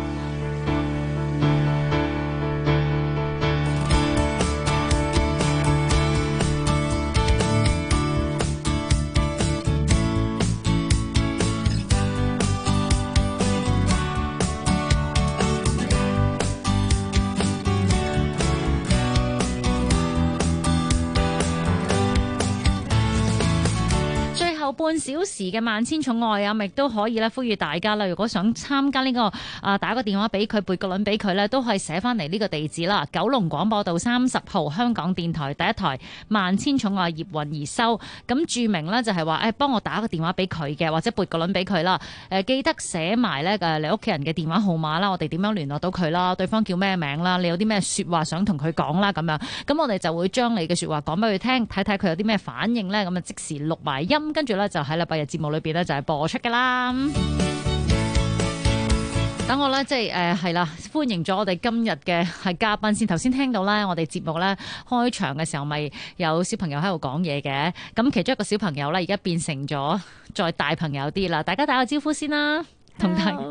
半小時嘅萬千寵愛啊，亦都可以咧呼籲大家啦。如果想參加呢個打個電話俾佢，撥個輪俾佢咧，都可以寫翻嚟呢個地址啦。九龍廣播道30號，香港電台第一台萬千寵愛葉韻儀收。咁注明呢就係話，幫我打個電話俾佢嘅，或者撥個輪俾佢啦。記得寫埋咧你屋企人嘅電話號碼啦，我哋點樣聯絡到佢啦？對方叫咩名啦？你有啲咩說話想同佢講啦？咁樣，咁我哋就會將你嘅說話講俾佢聽，睇睇佢有啲咩反應咧。咁啊即時錄埋音，跟住咧就喺禮拜日節目裏邊咧就係播出噶啦。等我咧即係係啦，歡迎咗我哋今日嘅係嘉賓先。頭先聽到咧，我哋節目咧開場嘅時候咪有小朋友喺度講嘢嘅。咁其中一個小朋友咧而家變成咗再大朋友啲啦。大家打個招呼先啦，同大家。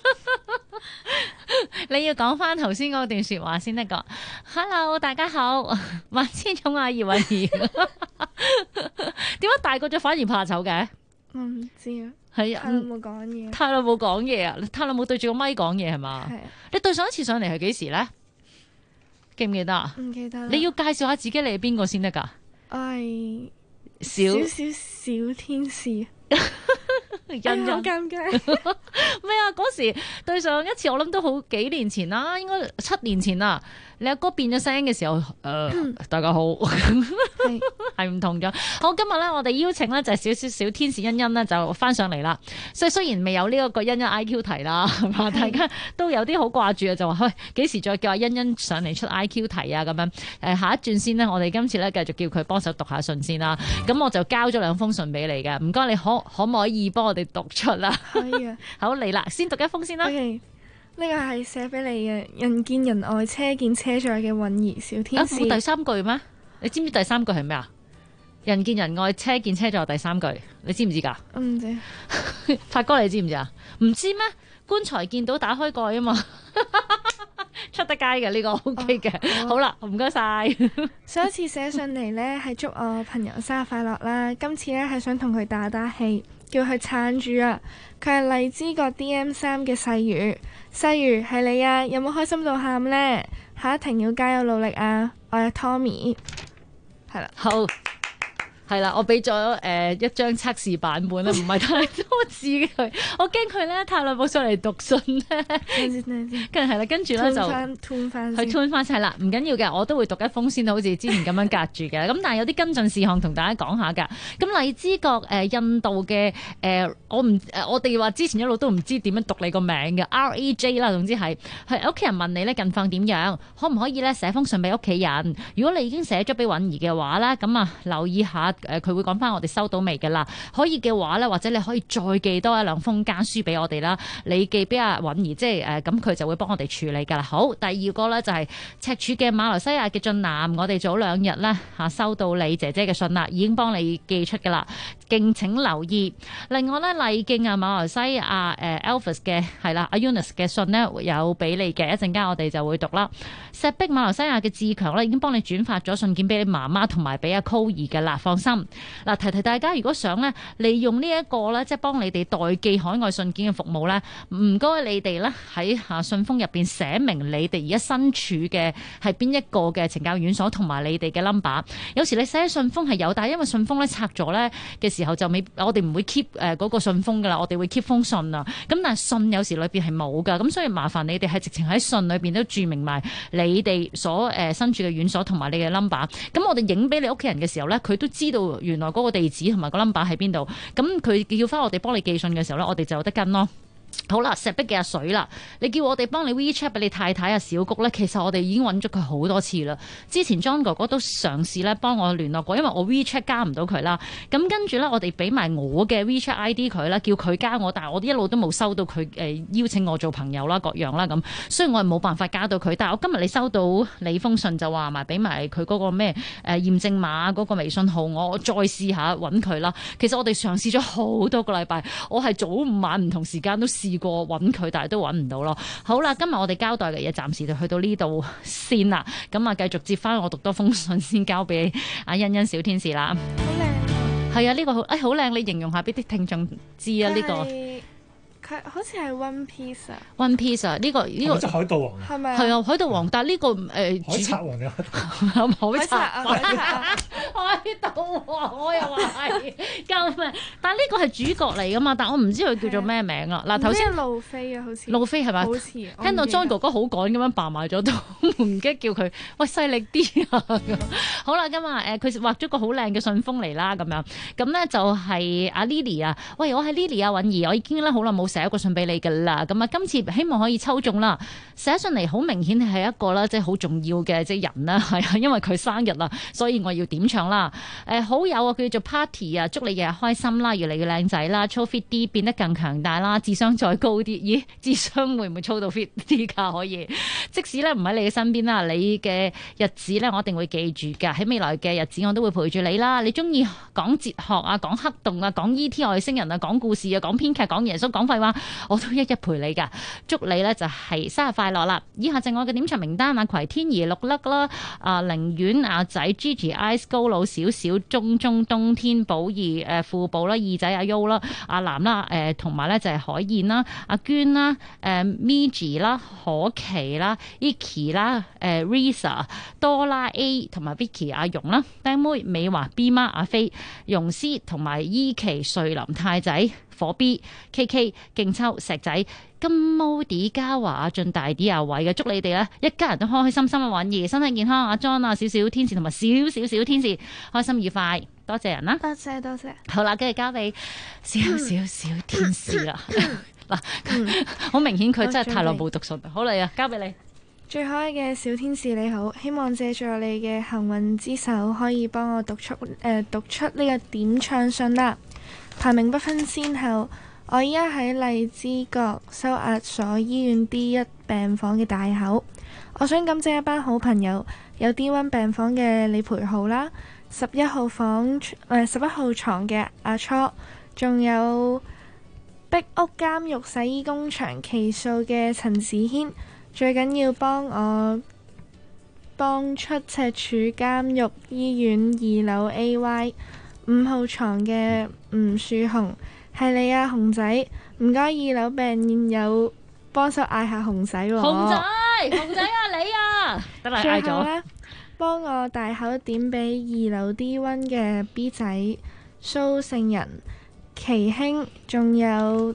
你要講翻頭先嗰段說話先得個。Hello， 大家好，萬千寵愛葉韻儀。點解大個咗反而怕醜嘅？ 我唔知啊。 係啊， 太耐冇講嘢。 太耐冇講嘢啊！太耐冇對住個咪講嘢係嘛？係啊。你對上一次上嚟係幾時咧？記唔記得啊？唔記得。你要介紹下自己，你係邊個先得噶？我係小天使。好尷尬咩啊？嗰時對上一次我諗都好幾年前啦，應該7年前啦。你阿哥變咗聲嘅時候，大家好，係唔同咗。好，今日咧我哋邀請咧就係小天使欣欣咧就翻上嚟啦。所以雖然未有呢一個欣欣 IQ 題啦，係嘛，大家都有啲好掛住啊，就話喂幾時再叫阿欣欣上嚟出 IQ 題啊咁樣。下一轉先呢，我哋今次咧繼續叫佢幫手讀下信先啦。咁我就交咗2封信俾你嘅，唔該你可唔可以幫我哋讀出啦？可以啊。好嚟啦，先讀一封先啦。Okay. 呢個係寫俾你嘅，人見人愛，車見車載嘅韻儀小天使。冇第三句咩？你知唔知第三句係咩啊？人見人愛，車見車載第三句，你知唔知噶？唔知。發哥你知唔知啊？唔知咩？棺材見到打開蓋啊嘛。 出得街嘅呢個 OK 嘅。好啦，唔該晒。 上一次寫上嚟呢係祝我朋友生日快樂啦，今次呢係想同佢打氣，叫佢撐住啊！佢係荔枝角 DM3嘅細魚，細魚係你啊！有冇開心到喊呢？下一庭要加油努力啊！我係 Tommy， 係啦， 好。係啦，我俾咗一張測試版本啦，唔係太多字佢，我驚佢咧太耐冇上嚟讀信咧。跟住係啦，跟住咧就吞翻係啦，唔緊要嘅，我都會讀一封先，好似之前咁樣隔住嘅。咁但係有啲跟進事項同大家講下㗎。咁荔枝角印度嘅我哋話之前一路都唔知點樣讀你個名嘅 RAJ 啦，總之係屋企人問你咧近況點樣，可唔可以咧寫封信俾屋企人？如果你已經寫咗俾允兒嘅話咧，咁啊留意下。佢會講翻我哋收到未㗎啦，可以嘅話咧，或者你可以再寄多一兩封家書俾我哋啦。你寄俾阿允兒，即係咁佢就會幫我哋處理㗎啦。好，第二個咧就係赤柱嘅馬來西亞嘅俊男，我哋早2日咧收到你姐姐嘅信啦，已經幫你寄出㗎啦，敬請留意。另外咧，麗徑啊馬來西亞Alvis 嘅係啦，阿 Eunice 嘅信呢有俾你嘅，一陣間我哋就會讀啦。石壁馬來西亞嘅志強咧已經幫你轉發咗信件俾你媽媽同埋俾阿 Coir 㗎啦，放心。嗱，提提大家，如果想咧利用呢一個咧，即係幫你哋代寄海外信件嘅服務咧，唔該你哋咧喺信封入邊寫明你哋而家身處嘅係邊一個嘅懲教院所同埋你哋嘅 number。有時你寫信封係有，但係因為信封咧拆咗咧嘅時候就我哋唔會 keep 嗰個信封噶啦，我哋會 keep 封信啊。咁但係信有時裏邊係冇噶，咁所以麻煩你哋係直情喺信裏邊都注明埋你哋所身處嘅院所同埋你嘅 number。咁我哋影俾你屋企人嘅時候咧，佢都知道原來嗰個地址同埋個 number 喺邊度，咁佢叫翻我哋幫你寄信嘅時候咧，我哋就有得跟咯。好啦，石壁嘅阿水啦，你叫我哋幫你 WeChat 俾你太太阿小谷咧，其實我哋已經揾咗佢好多次啦。之前 John 哥哥都嘗試咧幫我聯絡過，因為我 WeChat 加唔到佢啦。咁跟住咧，我哋俾埋我嘅 WeChat ID 佢啦，叫佢加我，但係我一路都冇收到佢邀請我做朋友啦，各樣啦咁，所以我係冇辦法加到佢。但係我今日你收到你封信就話埋俾埋佢嗰個咩驗證碼嗰個微信號，我再試下揾佢啦。其實我哋嘗試咗好多個禮拜，我係早午晚唔同時間都試過揾佢，但係都揾唔到咯。好啦，今日我哋交代嘅嘢暫時就去到呢度先啦。咁啊，繼續接翻我讀多封信先交俾阿欣欣小天使啦。 好靚， 係啊，呢個好好靚，你形容下俾啲聽眾知啊。呢個佢好似係 One Piece 啊 ，One Piece 啊，呢個即係海盜王係咪？ 係啊，海盜王，但係呢個海賊王嘅海盜王，我又話係救命！但係呢個係主角嚟噶嘛？但我唔知佢叫做咩名啊。嗱，頭先路飛啊，好似路飛係咪？ 好似聽到 John 哥哥好趕咁樣扮埋咗都唔記得叫佢喂犀利啲啊！好啦，今日佢畫咗個好靚嘅信封嚟啦，咁樣咁咧就係阿 Lily 啊，喂，我係 Lily 啊，允兒，我已經咧好耐冇寫一個信俾你噶啦，咁啊今次希望可以抽中啦，寫信嚟好明顯係一個啦，即係好重要嘅即係人啦，係啊，因為佢生日啦，所以我要點唱啦。好友啊，叫做 Party 啊，祝你日日開心啦，越嚟越靚仔啦，操 fit 啲，變得更強大啦，智商再高啲。咦，智商會唔會操到 fit 啲㗎？可以，即使咧唔喺你嘅身邊啦，你嘅日子咧我一定會記住㗎。喺未來嘅日子我都會陪住你啦。你中意講哲學啊，講黑洞啊，講 E.T. 外星人啊，講故事啊，講編劇，講耶穌，講廢話，我都一一陪你㗎。祝你咧就係生日快樂啦！以下就我嘅點唱名單啊，葵天兒、綠粒啦，寧婉、阿仔、Gigi、Ice、高佬、小小、中、冬天、寶兒、富寶啦、二仔阿 U 啦、阿南啦，同埋咧就係海燕啦、阿娟啦、Miji 啦、可琪啦、Iki 啦、Risa、多拉 A 同埋 Vicky 阿容啦、釘妹、美華 B 媽阿飛、容師同埋依琪、瑞林太仔、火 B、KK、勁秋、石仔、金毛迪、嘉華、阿俊、大啲、阿偉嘅，祝你哋咧一家人都開開心心嘅允兒，身體健康。阿 John 啊，小小天使同埋小天使，開心愉快，多謝人啦， 多謝。 好啦，跟住交俾小天使啦。嗱，好明顯佢真係太耐冇讀信。好嚟啊，交俾你。 最可愛嘅小天使你好，希望借助你嘅幸運之手，可以幫我讀出呢個點唱信啦。排名不分先後，我依家喺荔枝角收押所醫院 D1 病房嘅大口。我想感謝一班好朋友，有 D1 病房嘅李培浩啦，11號床嘅阿初，仲有壁屋監獄洗衣工場期數嘅陳子軒， 最緊要幫出赤柱監獄醫院2樓 AY 5號床嘅吳樹紅，係你啊，紅仔，唔該2樓病友幫手嗌下紅仔喎。 紅仔啊，你啊，得啦，嗌咗。 咧，幫我大口點俾2樓 D1 嘅 B 仔蘇聖人、奇興，仲有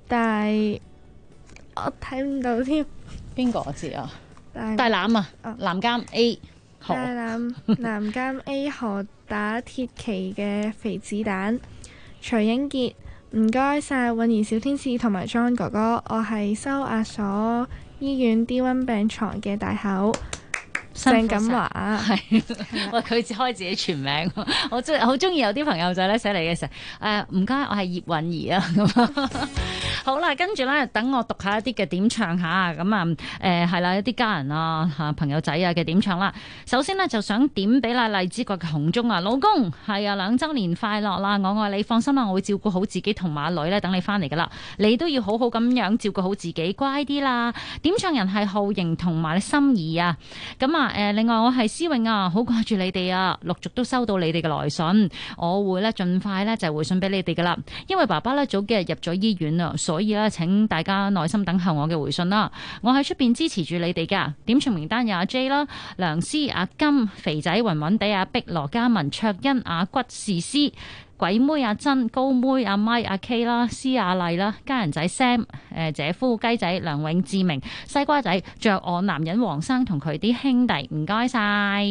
我睇唔到添。 邊個我知啊？大欖啊，南監 A 大欖南監 A 河打鐵旗嘅肥子彈，徐英傑，唔該晒韻兒小天使同埋 John 哥哥，我係收押所醫院 D1 病床嘅大口。鄭錦華係，喂，佢開自己全名，我真係好中意有啲朋友仔咧寫嚟嘅時候，唔該，我係葉韻兒啊咁。好啦，跟住咧，等我讀下一啲嘅點唱下，咁啊，係啦，一啲家人啊、朋友仔啊嘅點唱啦。首先呢，就想點俾荔枝角嘅紅中啊，老公係啊，2週年快樂啦！我愛你，放心啦，我會照顧好自己同埋阿女咧，等你翻嚟噶啦。你都要好好咁樣照顧好自己，乖啲啦。點唱人係浩瑩同埋心儀啊，咁啊。另外我係思穎啊，好掛住你哋啊，陸續都收到你哋嘅來信，我會咧盡快咧就回信俾你哋噶啦。因為爸爸咧早幾日入咗醫院啊，所以咧請大家耐心等候我嘅回信啦。我喺出邊支持住你哋噶。點唱名單有阿 J 啦、梁思、阿金、肥仔、暈暈地、阿碧、羅嘉文、卓欣、阿骨、士師、鬼妹阿珍、高妹阿咪、阿 K 啦、施亞麗啦、家人仔 Sam、姐夫雞仔、梁永志明、西瓜仔，仲有我男人黃生同佢啲兄弟，唔該晒。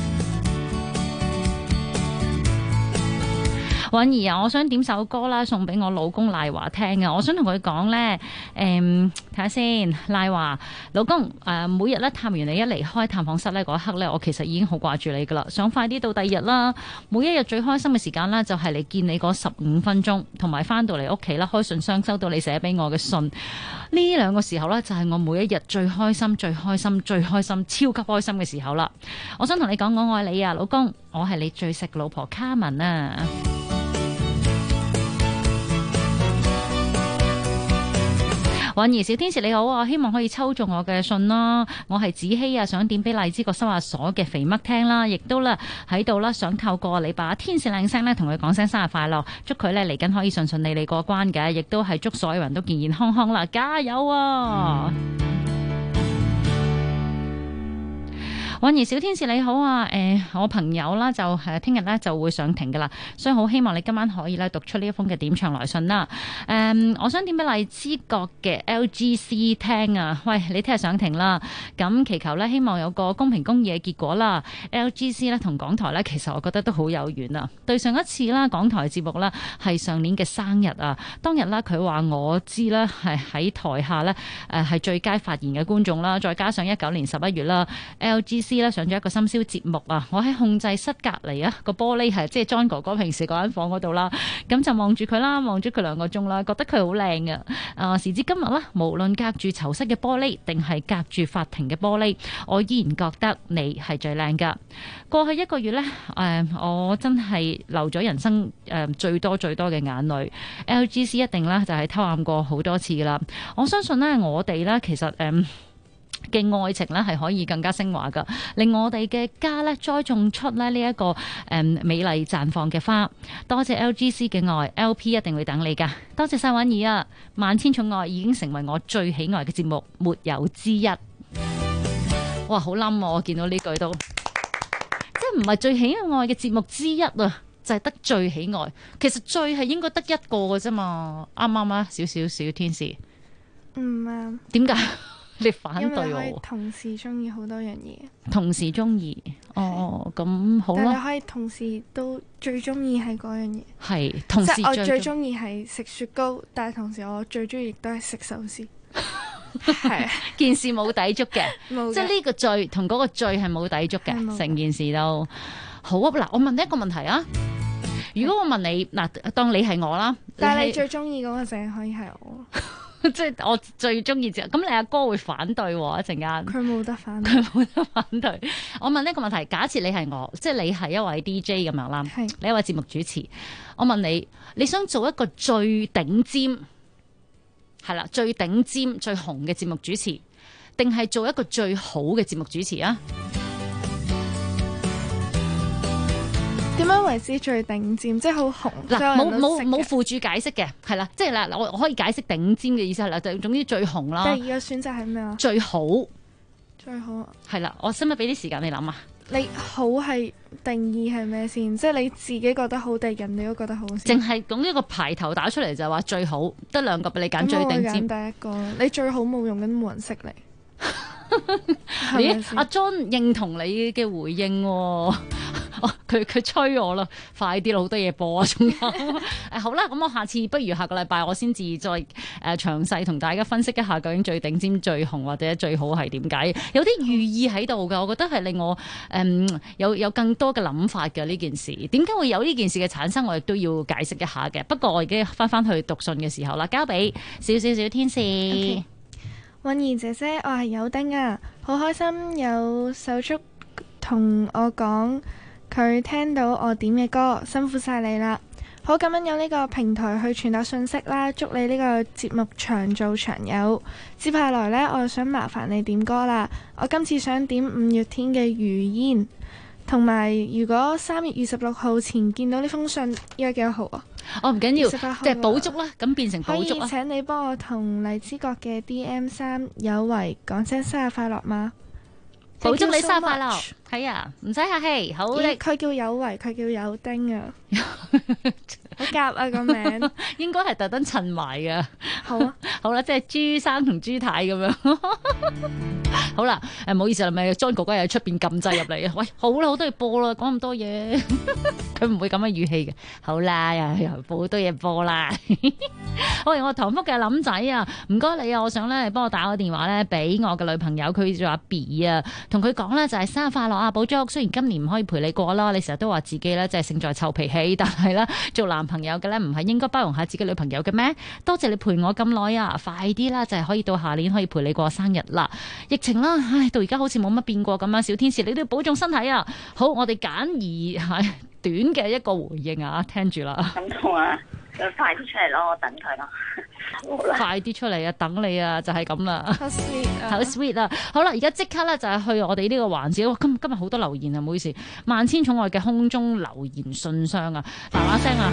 韻兒啊，我想點首歌啦，送俾我老公賴華聽啊！我想同佢講咧，睇下先，賴華老公，每日咧探完你一離開探訪室咧嗰一刻咧，我其實已經好掛住你噶啦，想快啲到第二日啦。每一日最開心嘅時間咧，就係嚟見你嗰15分鐘，同埋翻到嚟屋企啦，開信箱收到你寫俾我嘅信，呢2個時候咧就係我每一日最開心、最開心、最開心、超級開心嘅時候啦。我想同你講，我愛你啊，老公，我係你最錫嘅老婆卡文啊！韻兒小天使你好啊，希望可以抽中我嘅信啦。我係子希啊，想點俾荔枝角收押所嘅肥嘜聽啦，亦都咧喺度啦，想透過你把天使靚聲咧，同佢講聲生日快樂，祝佢咧嚟緊可以順順利利過關嘅，亦都係祝所有人都健健康康啦，加油啊！韻兒小天使你好啊，我朋友啦就聽日咧就會上庭噶啦，所以好希望你今晚可以咧讀出呢一封嘅點唱來信啦。我想點俾荔枝角嘅 LGC 聽啊，喂，你聽日上庭啦，咁祈求咧希望有個公平公義嘅結果啦。LGC 咧同港台咧其實我覺得都好有緣啊。對上一次啦，港台節目啦係上年嘅生日啊，當日啦佢話我知啦係喺台下咧係最佳發言嘅觀眾啦，再加上19年11月啦 LGC上咗一個深宵節目啊！我喺控制室隔離啊，個玻璃係即係 John 哥哥平時嗰間房嗰度啦，咁就望住佢啦，望咗佢2個鐘啦，覺得佢好靚嘅。時至今日啦，無論隔住囚室嘅玻璃定係隔住法庭嘅玻璃，我依然覺得你係最靚噶。過去1個月呢，我真係流咗人生最多嘅眼淚。LGC 一定咧就係偷喊過好多次噶啦。我相信呢，我哋呢其實嘅愛情咧係可以更加升華噶，令我哋嘅家咧栽種出咧呢一個美麗綻放嘅花。多謝 LGC 嘅愛 ，LP 一定會等你噶。多謝晒韻兒啊，萬千寵愛已經成為我最喜愛嘅節目，沒有之一。哇，好冧啊！我見到呢句都，即係唔係最喜愛嘅節目之一啊，就係得最喜愛。其實最係應該得一個嘅啫嘛，啱唔啱啊？小天使， 唔啱。 點解？你反對我？ 因為可以同時中意好多樣嘢。 同時中意，哦，咁好啦。 但你可以同時都最中意係嗰樣嘢。 係，同時即係我最中意係食雪糕，但係同時我最中意亦都係食壽司。係件事冇抵觸嘅，即係呢個罪同嗰個罪係冇抵觸嘅，成件事都好啊。嗱，我問你一個問題啊，如果我問你嗱，當你係我啦， 但係你最中意嗰個淨係可以係我。 即係我最中意，咁你阿哥會反對喎一陣間？ 佢冇得反對， 佢冇得反對。我問呢個問題，假設你係我，即係你係一位 DJ 咁樣啦，你一位節目主持，我問你，你想做一個最頂尖，係啦，最頂尖最紅嘅節目主持， 定係做一個最好嘅節目主持啊？ 點樣為之最頂尖？即係好紅。 嗱，冇附注解釋嘅，係啦，即係嗱，我可以解釋頂尖嘅意思係啦，就總之最紅啦。 第二個選擇係咩啊？ 最好。 最好。 係啦，我使唔使俾啲時間你諗啊？ 你好係定義係咩先？即係你自己覺得好定人哋都覺得好先？ 淨係講一個排頭打出嚟就係話最好，得兩個俾你揀最頂尖。 第一個，你最好冇用，咁冇人識你。 咦？阿 John 認同你嘅回應喎。佢催我啦，快啲啦，好多嘢播啊，仲有好啦，咁我下次不如下個禮拜我先至再詳細同大家分析一下究竟最頂尖、最紅或者最好係點解，有啲寓意喺度㗎，我覺得係令我有更多嘅諗法嘅呢件事。點解會有呢件事嘅產生，我亦都要解釋一下嘅。不過我而家翻去讀信嘅時候啦，交俾小天使。 允兒姐姐，我係有丁啊，好開心有手足同我講。佢聽到我點嘅歌，辛苦晒你啦！好感恩有呢個平台去傳達信息啦，祝你呢個節目長做長有。接下來呢，我想麻煩你點歌啦。我今次想點五月天嘅《如煙》，同埋如果3月26號前見到呢封信，依家幾多號啊？ 唔緊要，即係補足啦，咁變成補足啦。 可以請你幫我同荔枝角嘅 DM3 有為講聲生日快樂嗎？ 保祝你生日快樂，係啊，唔使客氣，好叻。 佢叫有為，佢叫有丁啊，好夾啊個名， 應該係特登襯埋嘅。 好啊， 好啦，即係朱生同朱太咁樣。好啦，唔好意思啦，咪 John 哥哥又喺出邊撳掣入嚟啊！喂，好啦，好多嘢播啦，講咁多嘢，佢唔會咁嘅語氣嘅。好啦，又播好多嘢播啦。我唐福嘅林仔啊，唔該你啊，我想咧幫我打個電話咧俾我嘅女朋友，佢叫阿 B 啊，同佢講咧就係生日快樂啊，寶竹。雖然今年唔可以陪你過啦，你成日都話自己咧即係勝在臭脾氣，但係咧做男朋友嘅咧唔係應該包容下自己女朋友嘅咩？多謝你陪我咁耐啊，快啲啦，就係可以到下年可以陪你過生日啦。疫情啦，到而家好似冇乜變過咁樣。小天使你都要保重身體啊！好，我哋簡而係短嘅一個回應啊，聽住啦。 咁痛啊！快啲出嚟咯，我等佢咯。 快啲出嚟啊！等你啊，就係咁啦。 好 sweet 啊！ 好 sweet 啊！好啦，而家即刻咧就係去我哋呢個環節。今日好多留言啊，唔好意思。萬千寵愛嘅空中留言信箱啊，嗱嗱聲啊！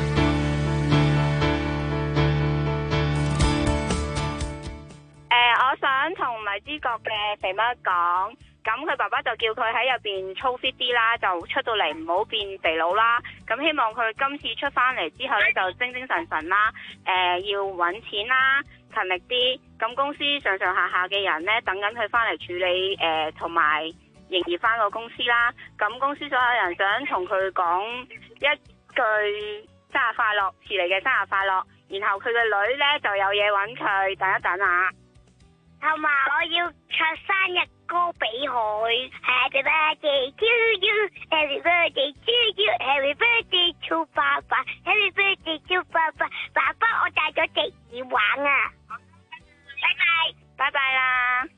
我想同荔枝角嘅肥媽講，咁佢爸爸就叫佢喺入邊操 fit 啲啦，就出到嚟唔好變肥佬啦。咁希望佢今次出翻嚟之後咧就精精神神啦，要揾錢啦，勤力啲。咁公司上上下下嘅人咧等緊佢翻嚟處理，同埋營業翻個公司啦。咁公司所有人想同佢講一句生日快樂，遲嚟嘅生日快樂。然後佢嘅女咧就有嘢揾佢，等一等啊。 同埋我要唱生日歌俾佢 ，Happy birthday to you，Happy birthday to you，Happy birthday to 爸爸 ，Happy birthday to 爸爸，爸爸我帶咗隻耳環啊，拜拜， 拜拜啦！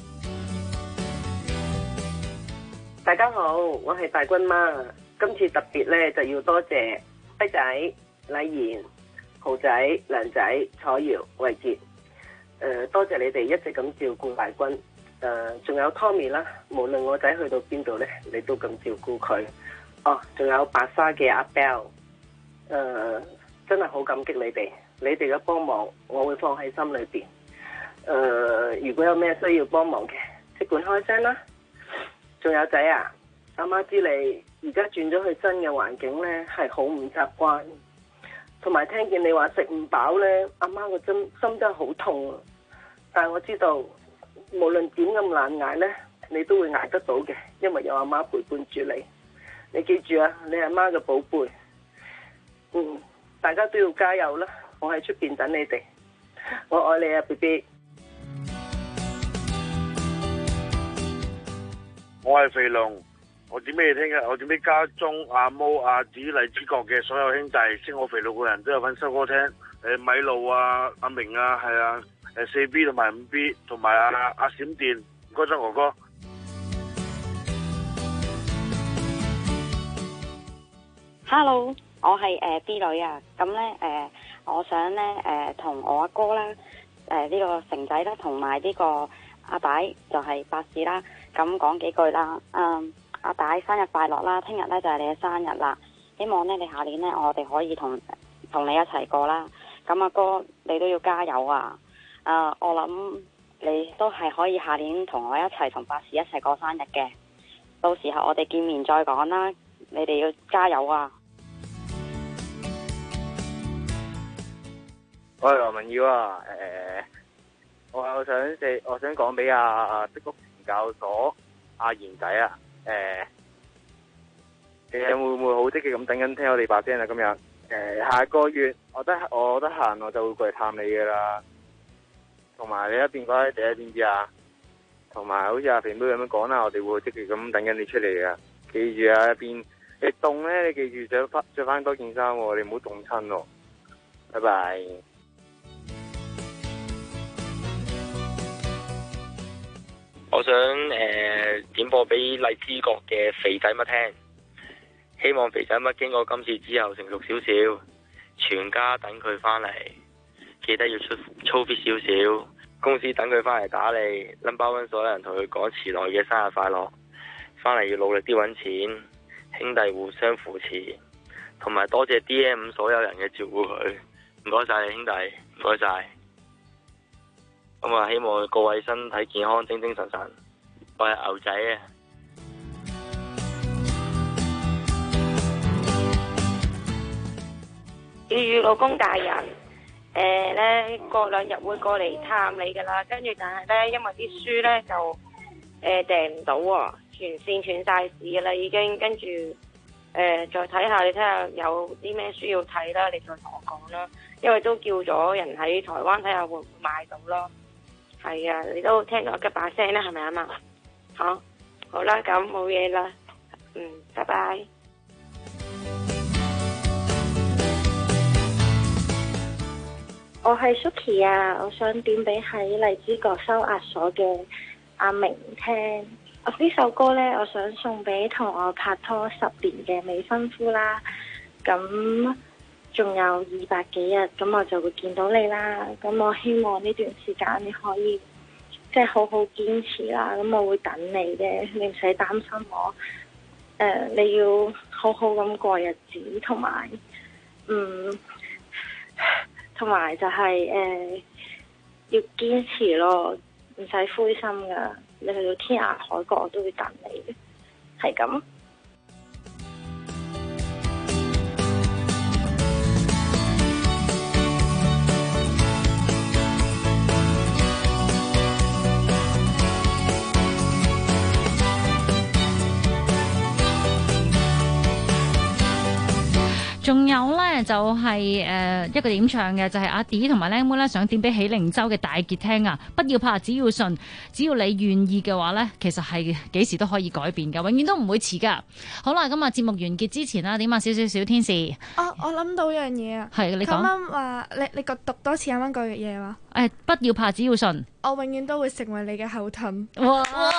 大家好，我係大軍媽，今次特別咧就要多謝輝仔、禮賢、豪仔、梁仔、彩瑤、慧傑。多謝你哋一直咁照顧大軍，仲有 Tommy 啦，無論我仔去到邊度咧，你都咁照顧佢。哦，仲有白沙嘅阿 Bell，真係好感激你哋嘅幫忙，我會放喺心裏邊。如果有咩需要幫忙嘅，即管開聲啦。仲有仔啊，阿媽知你而家轉咗去新嘅環境咧，係好唔習慣。同埋聽見你話食唔飽咧，阿媽個心真係好痛啊！但係我知道，無論點咁難捱咧，你都會捱得到嘅，因為有阿媽陪伴住你。你記住啊，你係阿媽嘅寶貝。大家都要加油啦！我喺出邊等你哋，我愛你啊 ，BB。 我係肥龍。我點俾你聽嘅？我點俾家中阿毛、阿子、荔枝角嘅所有兄弟，識我肥佬嘅人都有份收歌聽。米路啊、阿明啊，係啊，4B 同埋5B 同埋阿閃電，唔該張哥哥。 Hello，我係B 女啊。咁咧我想咧同我阿哥啦，呢個成仔啦，同埋呢個阿大就係百事啦，咁講幾句啦。阿大生日快樂啦！聽日咧就係你嘅生日啦，希望咧你下年咧我哋可以同你一齊過啦。咁阿哥你都要加油啊！我諗你都係可以下年同我一齊同百事一齊過生日嘅，到時候我哋見面再講啦。你哋要加油啊！ 我係羅文耀啊，我想講俾阿碧谷田教授阿賢仔啊，你會唔會好積極咁等緊聽我哋把聲啊？今日下個月我得閒我就會過嚟探你噶啦，同埋你一邊講第一邊知啊，同埋好似阿肥妹咁樣講啦，我哋會積極咁等緊你出嚟噶，記住啊，一邊你凍咧，你記住着翻多件衫喎，你唔好凍親喎，拜拜。 我想點播俾荔枝角嘅肥仔乜聽，希望肥仔乜經過今次之後成熟少少，全家等佢返嚟，記得要操 fit 少少，公司等佢返嚟打你 number one， 所有人同佢講遲來嘅生日快樂，返嚟要努力啲揾錢，兄弟互相扶持，同埋多謝 DM5 所有人嘅照顧佢，唔該晒你兄弟，唔該晒。咁啊，希望各位身體健康，精精神神。我係牛仔啊！ 粵語老公大人，咧過2日會過嚟探你噶啦，跟住但係咧因為啲書咧就訂唔到喎，全線斷晒市噶啦已經，跟住再睇下你睇下有啲咩書要睇啦，你再同我講啦，因為都叫咗人喺台灣睇下會唔會買到咯。係啊，你都聽到我嘅把聲啦，係咪啊嘛？好啦，咁冇嘢啦，拜拜。 我係 Suki 啊，我想點俾喺荔枝角收押所嘅阿明聽。我呢首歌呢，我想送俾同我拍拖10年嘅未婚夫啦。咁仲有200幾日，咁我就會見到你啦。咁我希望呢段時間你可以即係好好堅持啦。咁我會等你嘅，你唔使擔心我。你要好好咁過日子，同埋就係要堅持咯，唔使灰心噶。你去到天涯海角，我都會等你嘅，係咁。 仲有咧就係一個點唱嘅，就係阿 D 同埋靚妹咧想點俾喜靈洲嘅大傑聽啊！不要怕，只要信，只要你願意嘅話咧，其實係幾時都可以改變噶，永遠都唔會遲噶。好啦，咁啊節目完結之前啦，點啊少天使？ 我諗到樣嘢啊！ 係你講。啱啱話你讀多次啱啱嗰句嘢話。不要怕，只要信。我永遠都會成為你嘅後盾。哇！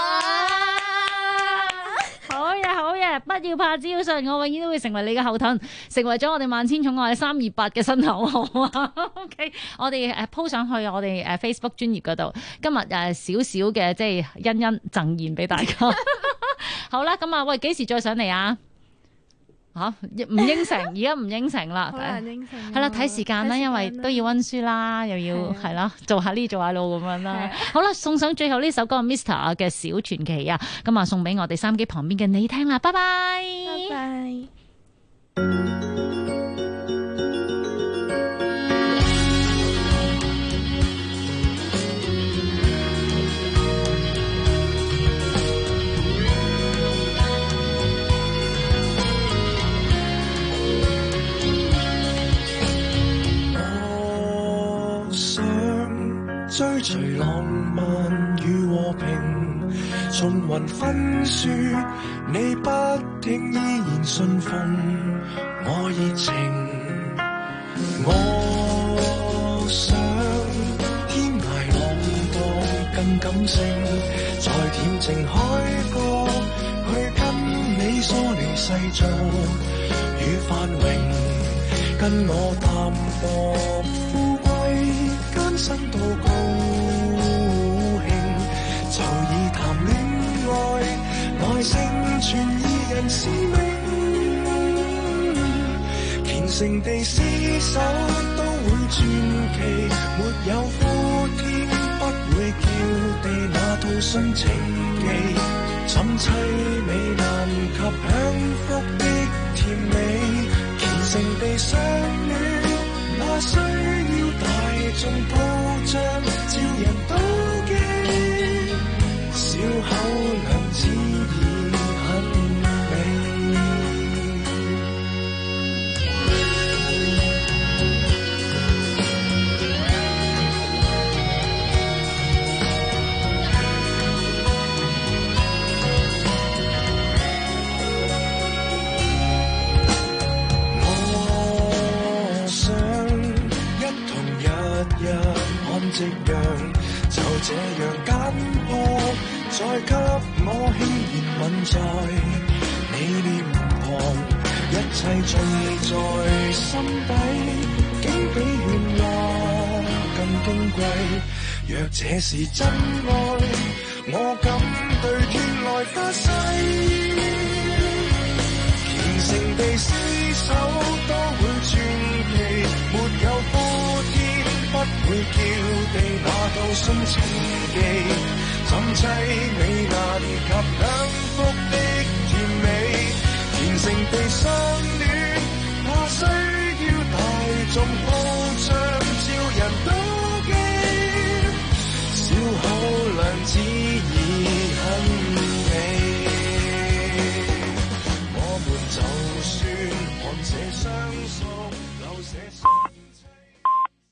好嘢！不要怕，只要信，我永遠都會成為你嘅後盾，成為咗我哋萬千寵愛328嘅新口號啊！OK， 我哋鋪上去我哋Facebook 專頁嗰度，今日少少嘅即係欣贈言俾大家。好啦，咁啊，喂，幾時再上嚟啊？唔應承，而家唔應承啦。好難應承。係啦，睇時間啦，因為都要溫書啦，又要係啦，做下呢做下路咁樣啦。好啦，送上最後呢首歌 Mr. 嘅小傳奇啊，咁啊送俾我哋收音機旁邊嘅你聽啦，拜拜。拜拜。 追隨浪漫與和平，從雲分說你不聽，依然信奉我熱情。我想天涯浪蕩更感性，在恬靜海角去跟你疏離世俗與繁榮，跟我淡薄富貴艱辛到高興， 誠地廝守都會傳奇，沒有呼天不會叫地，那套殉情記，怎悽美難及享福的甜美，虔誠地相戀，那需要大眾鋪張，照人妒忌，小口兩字已很美。看夕陽就這樣簡樸，再給我輕言吻在你臉龐，一切盡在心底，竟比願望更矜貴。若這是真愛，我敢對天來發誓，虔誠地廝守都會傳奇，沒有呼天不會叫地，那套殉情記，怎悽美難及享福的甜美，虔誠地相戀，那需要大眾鋪張，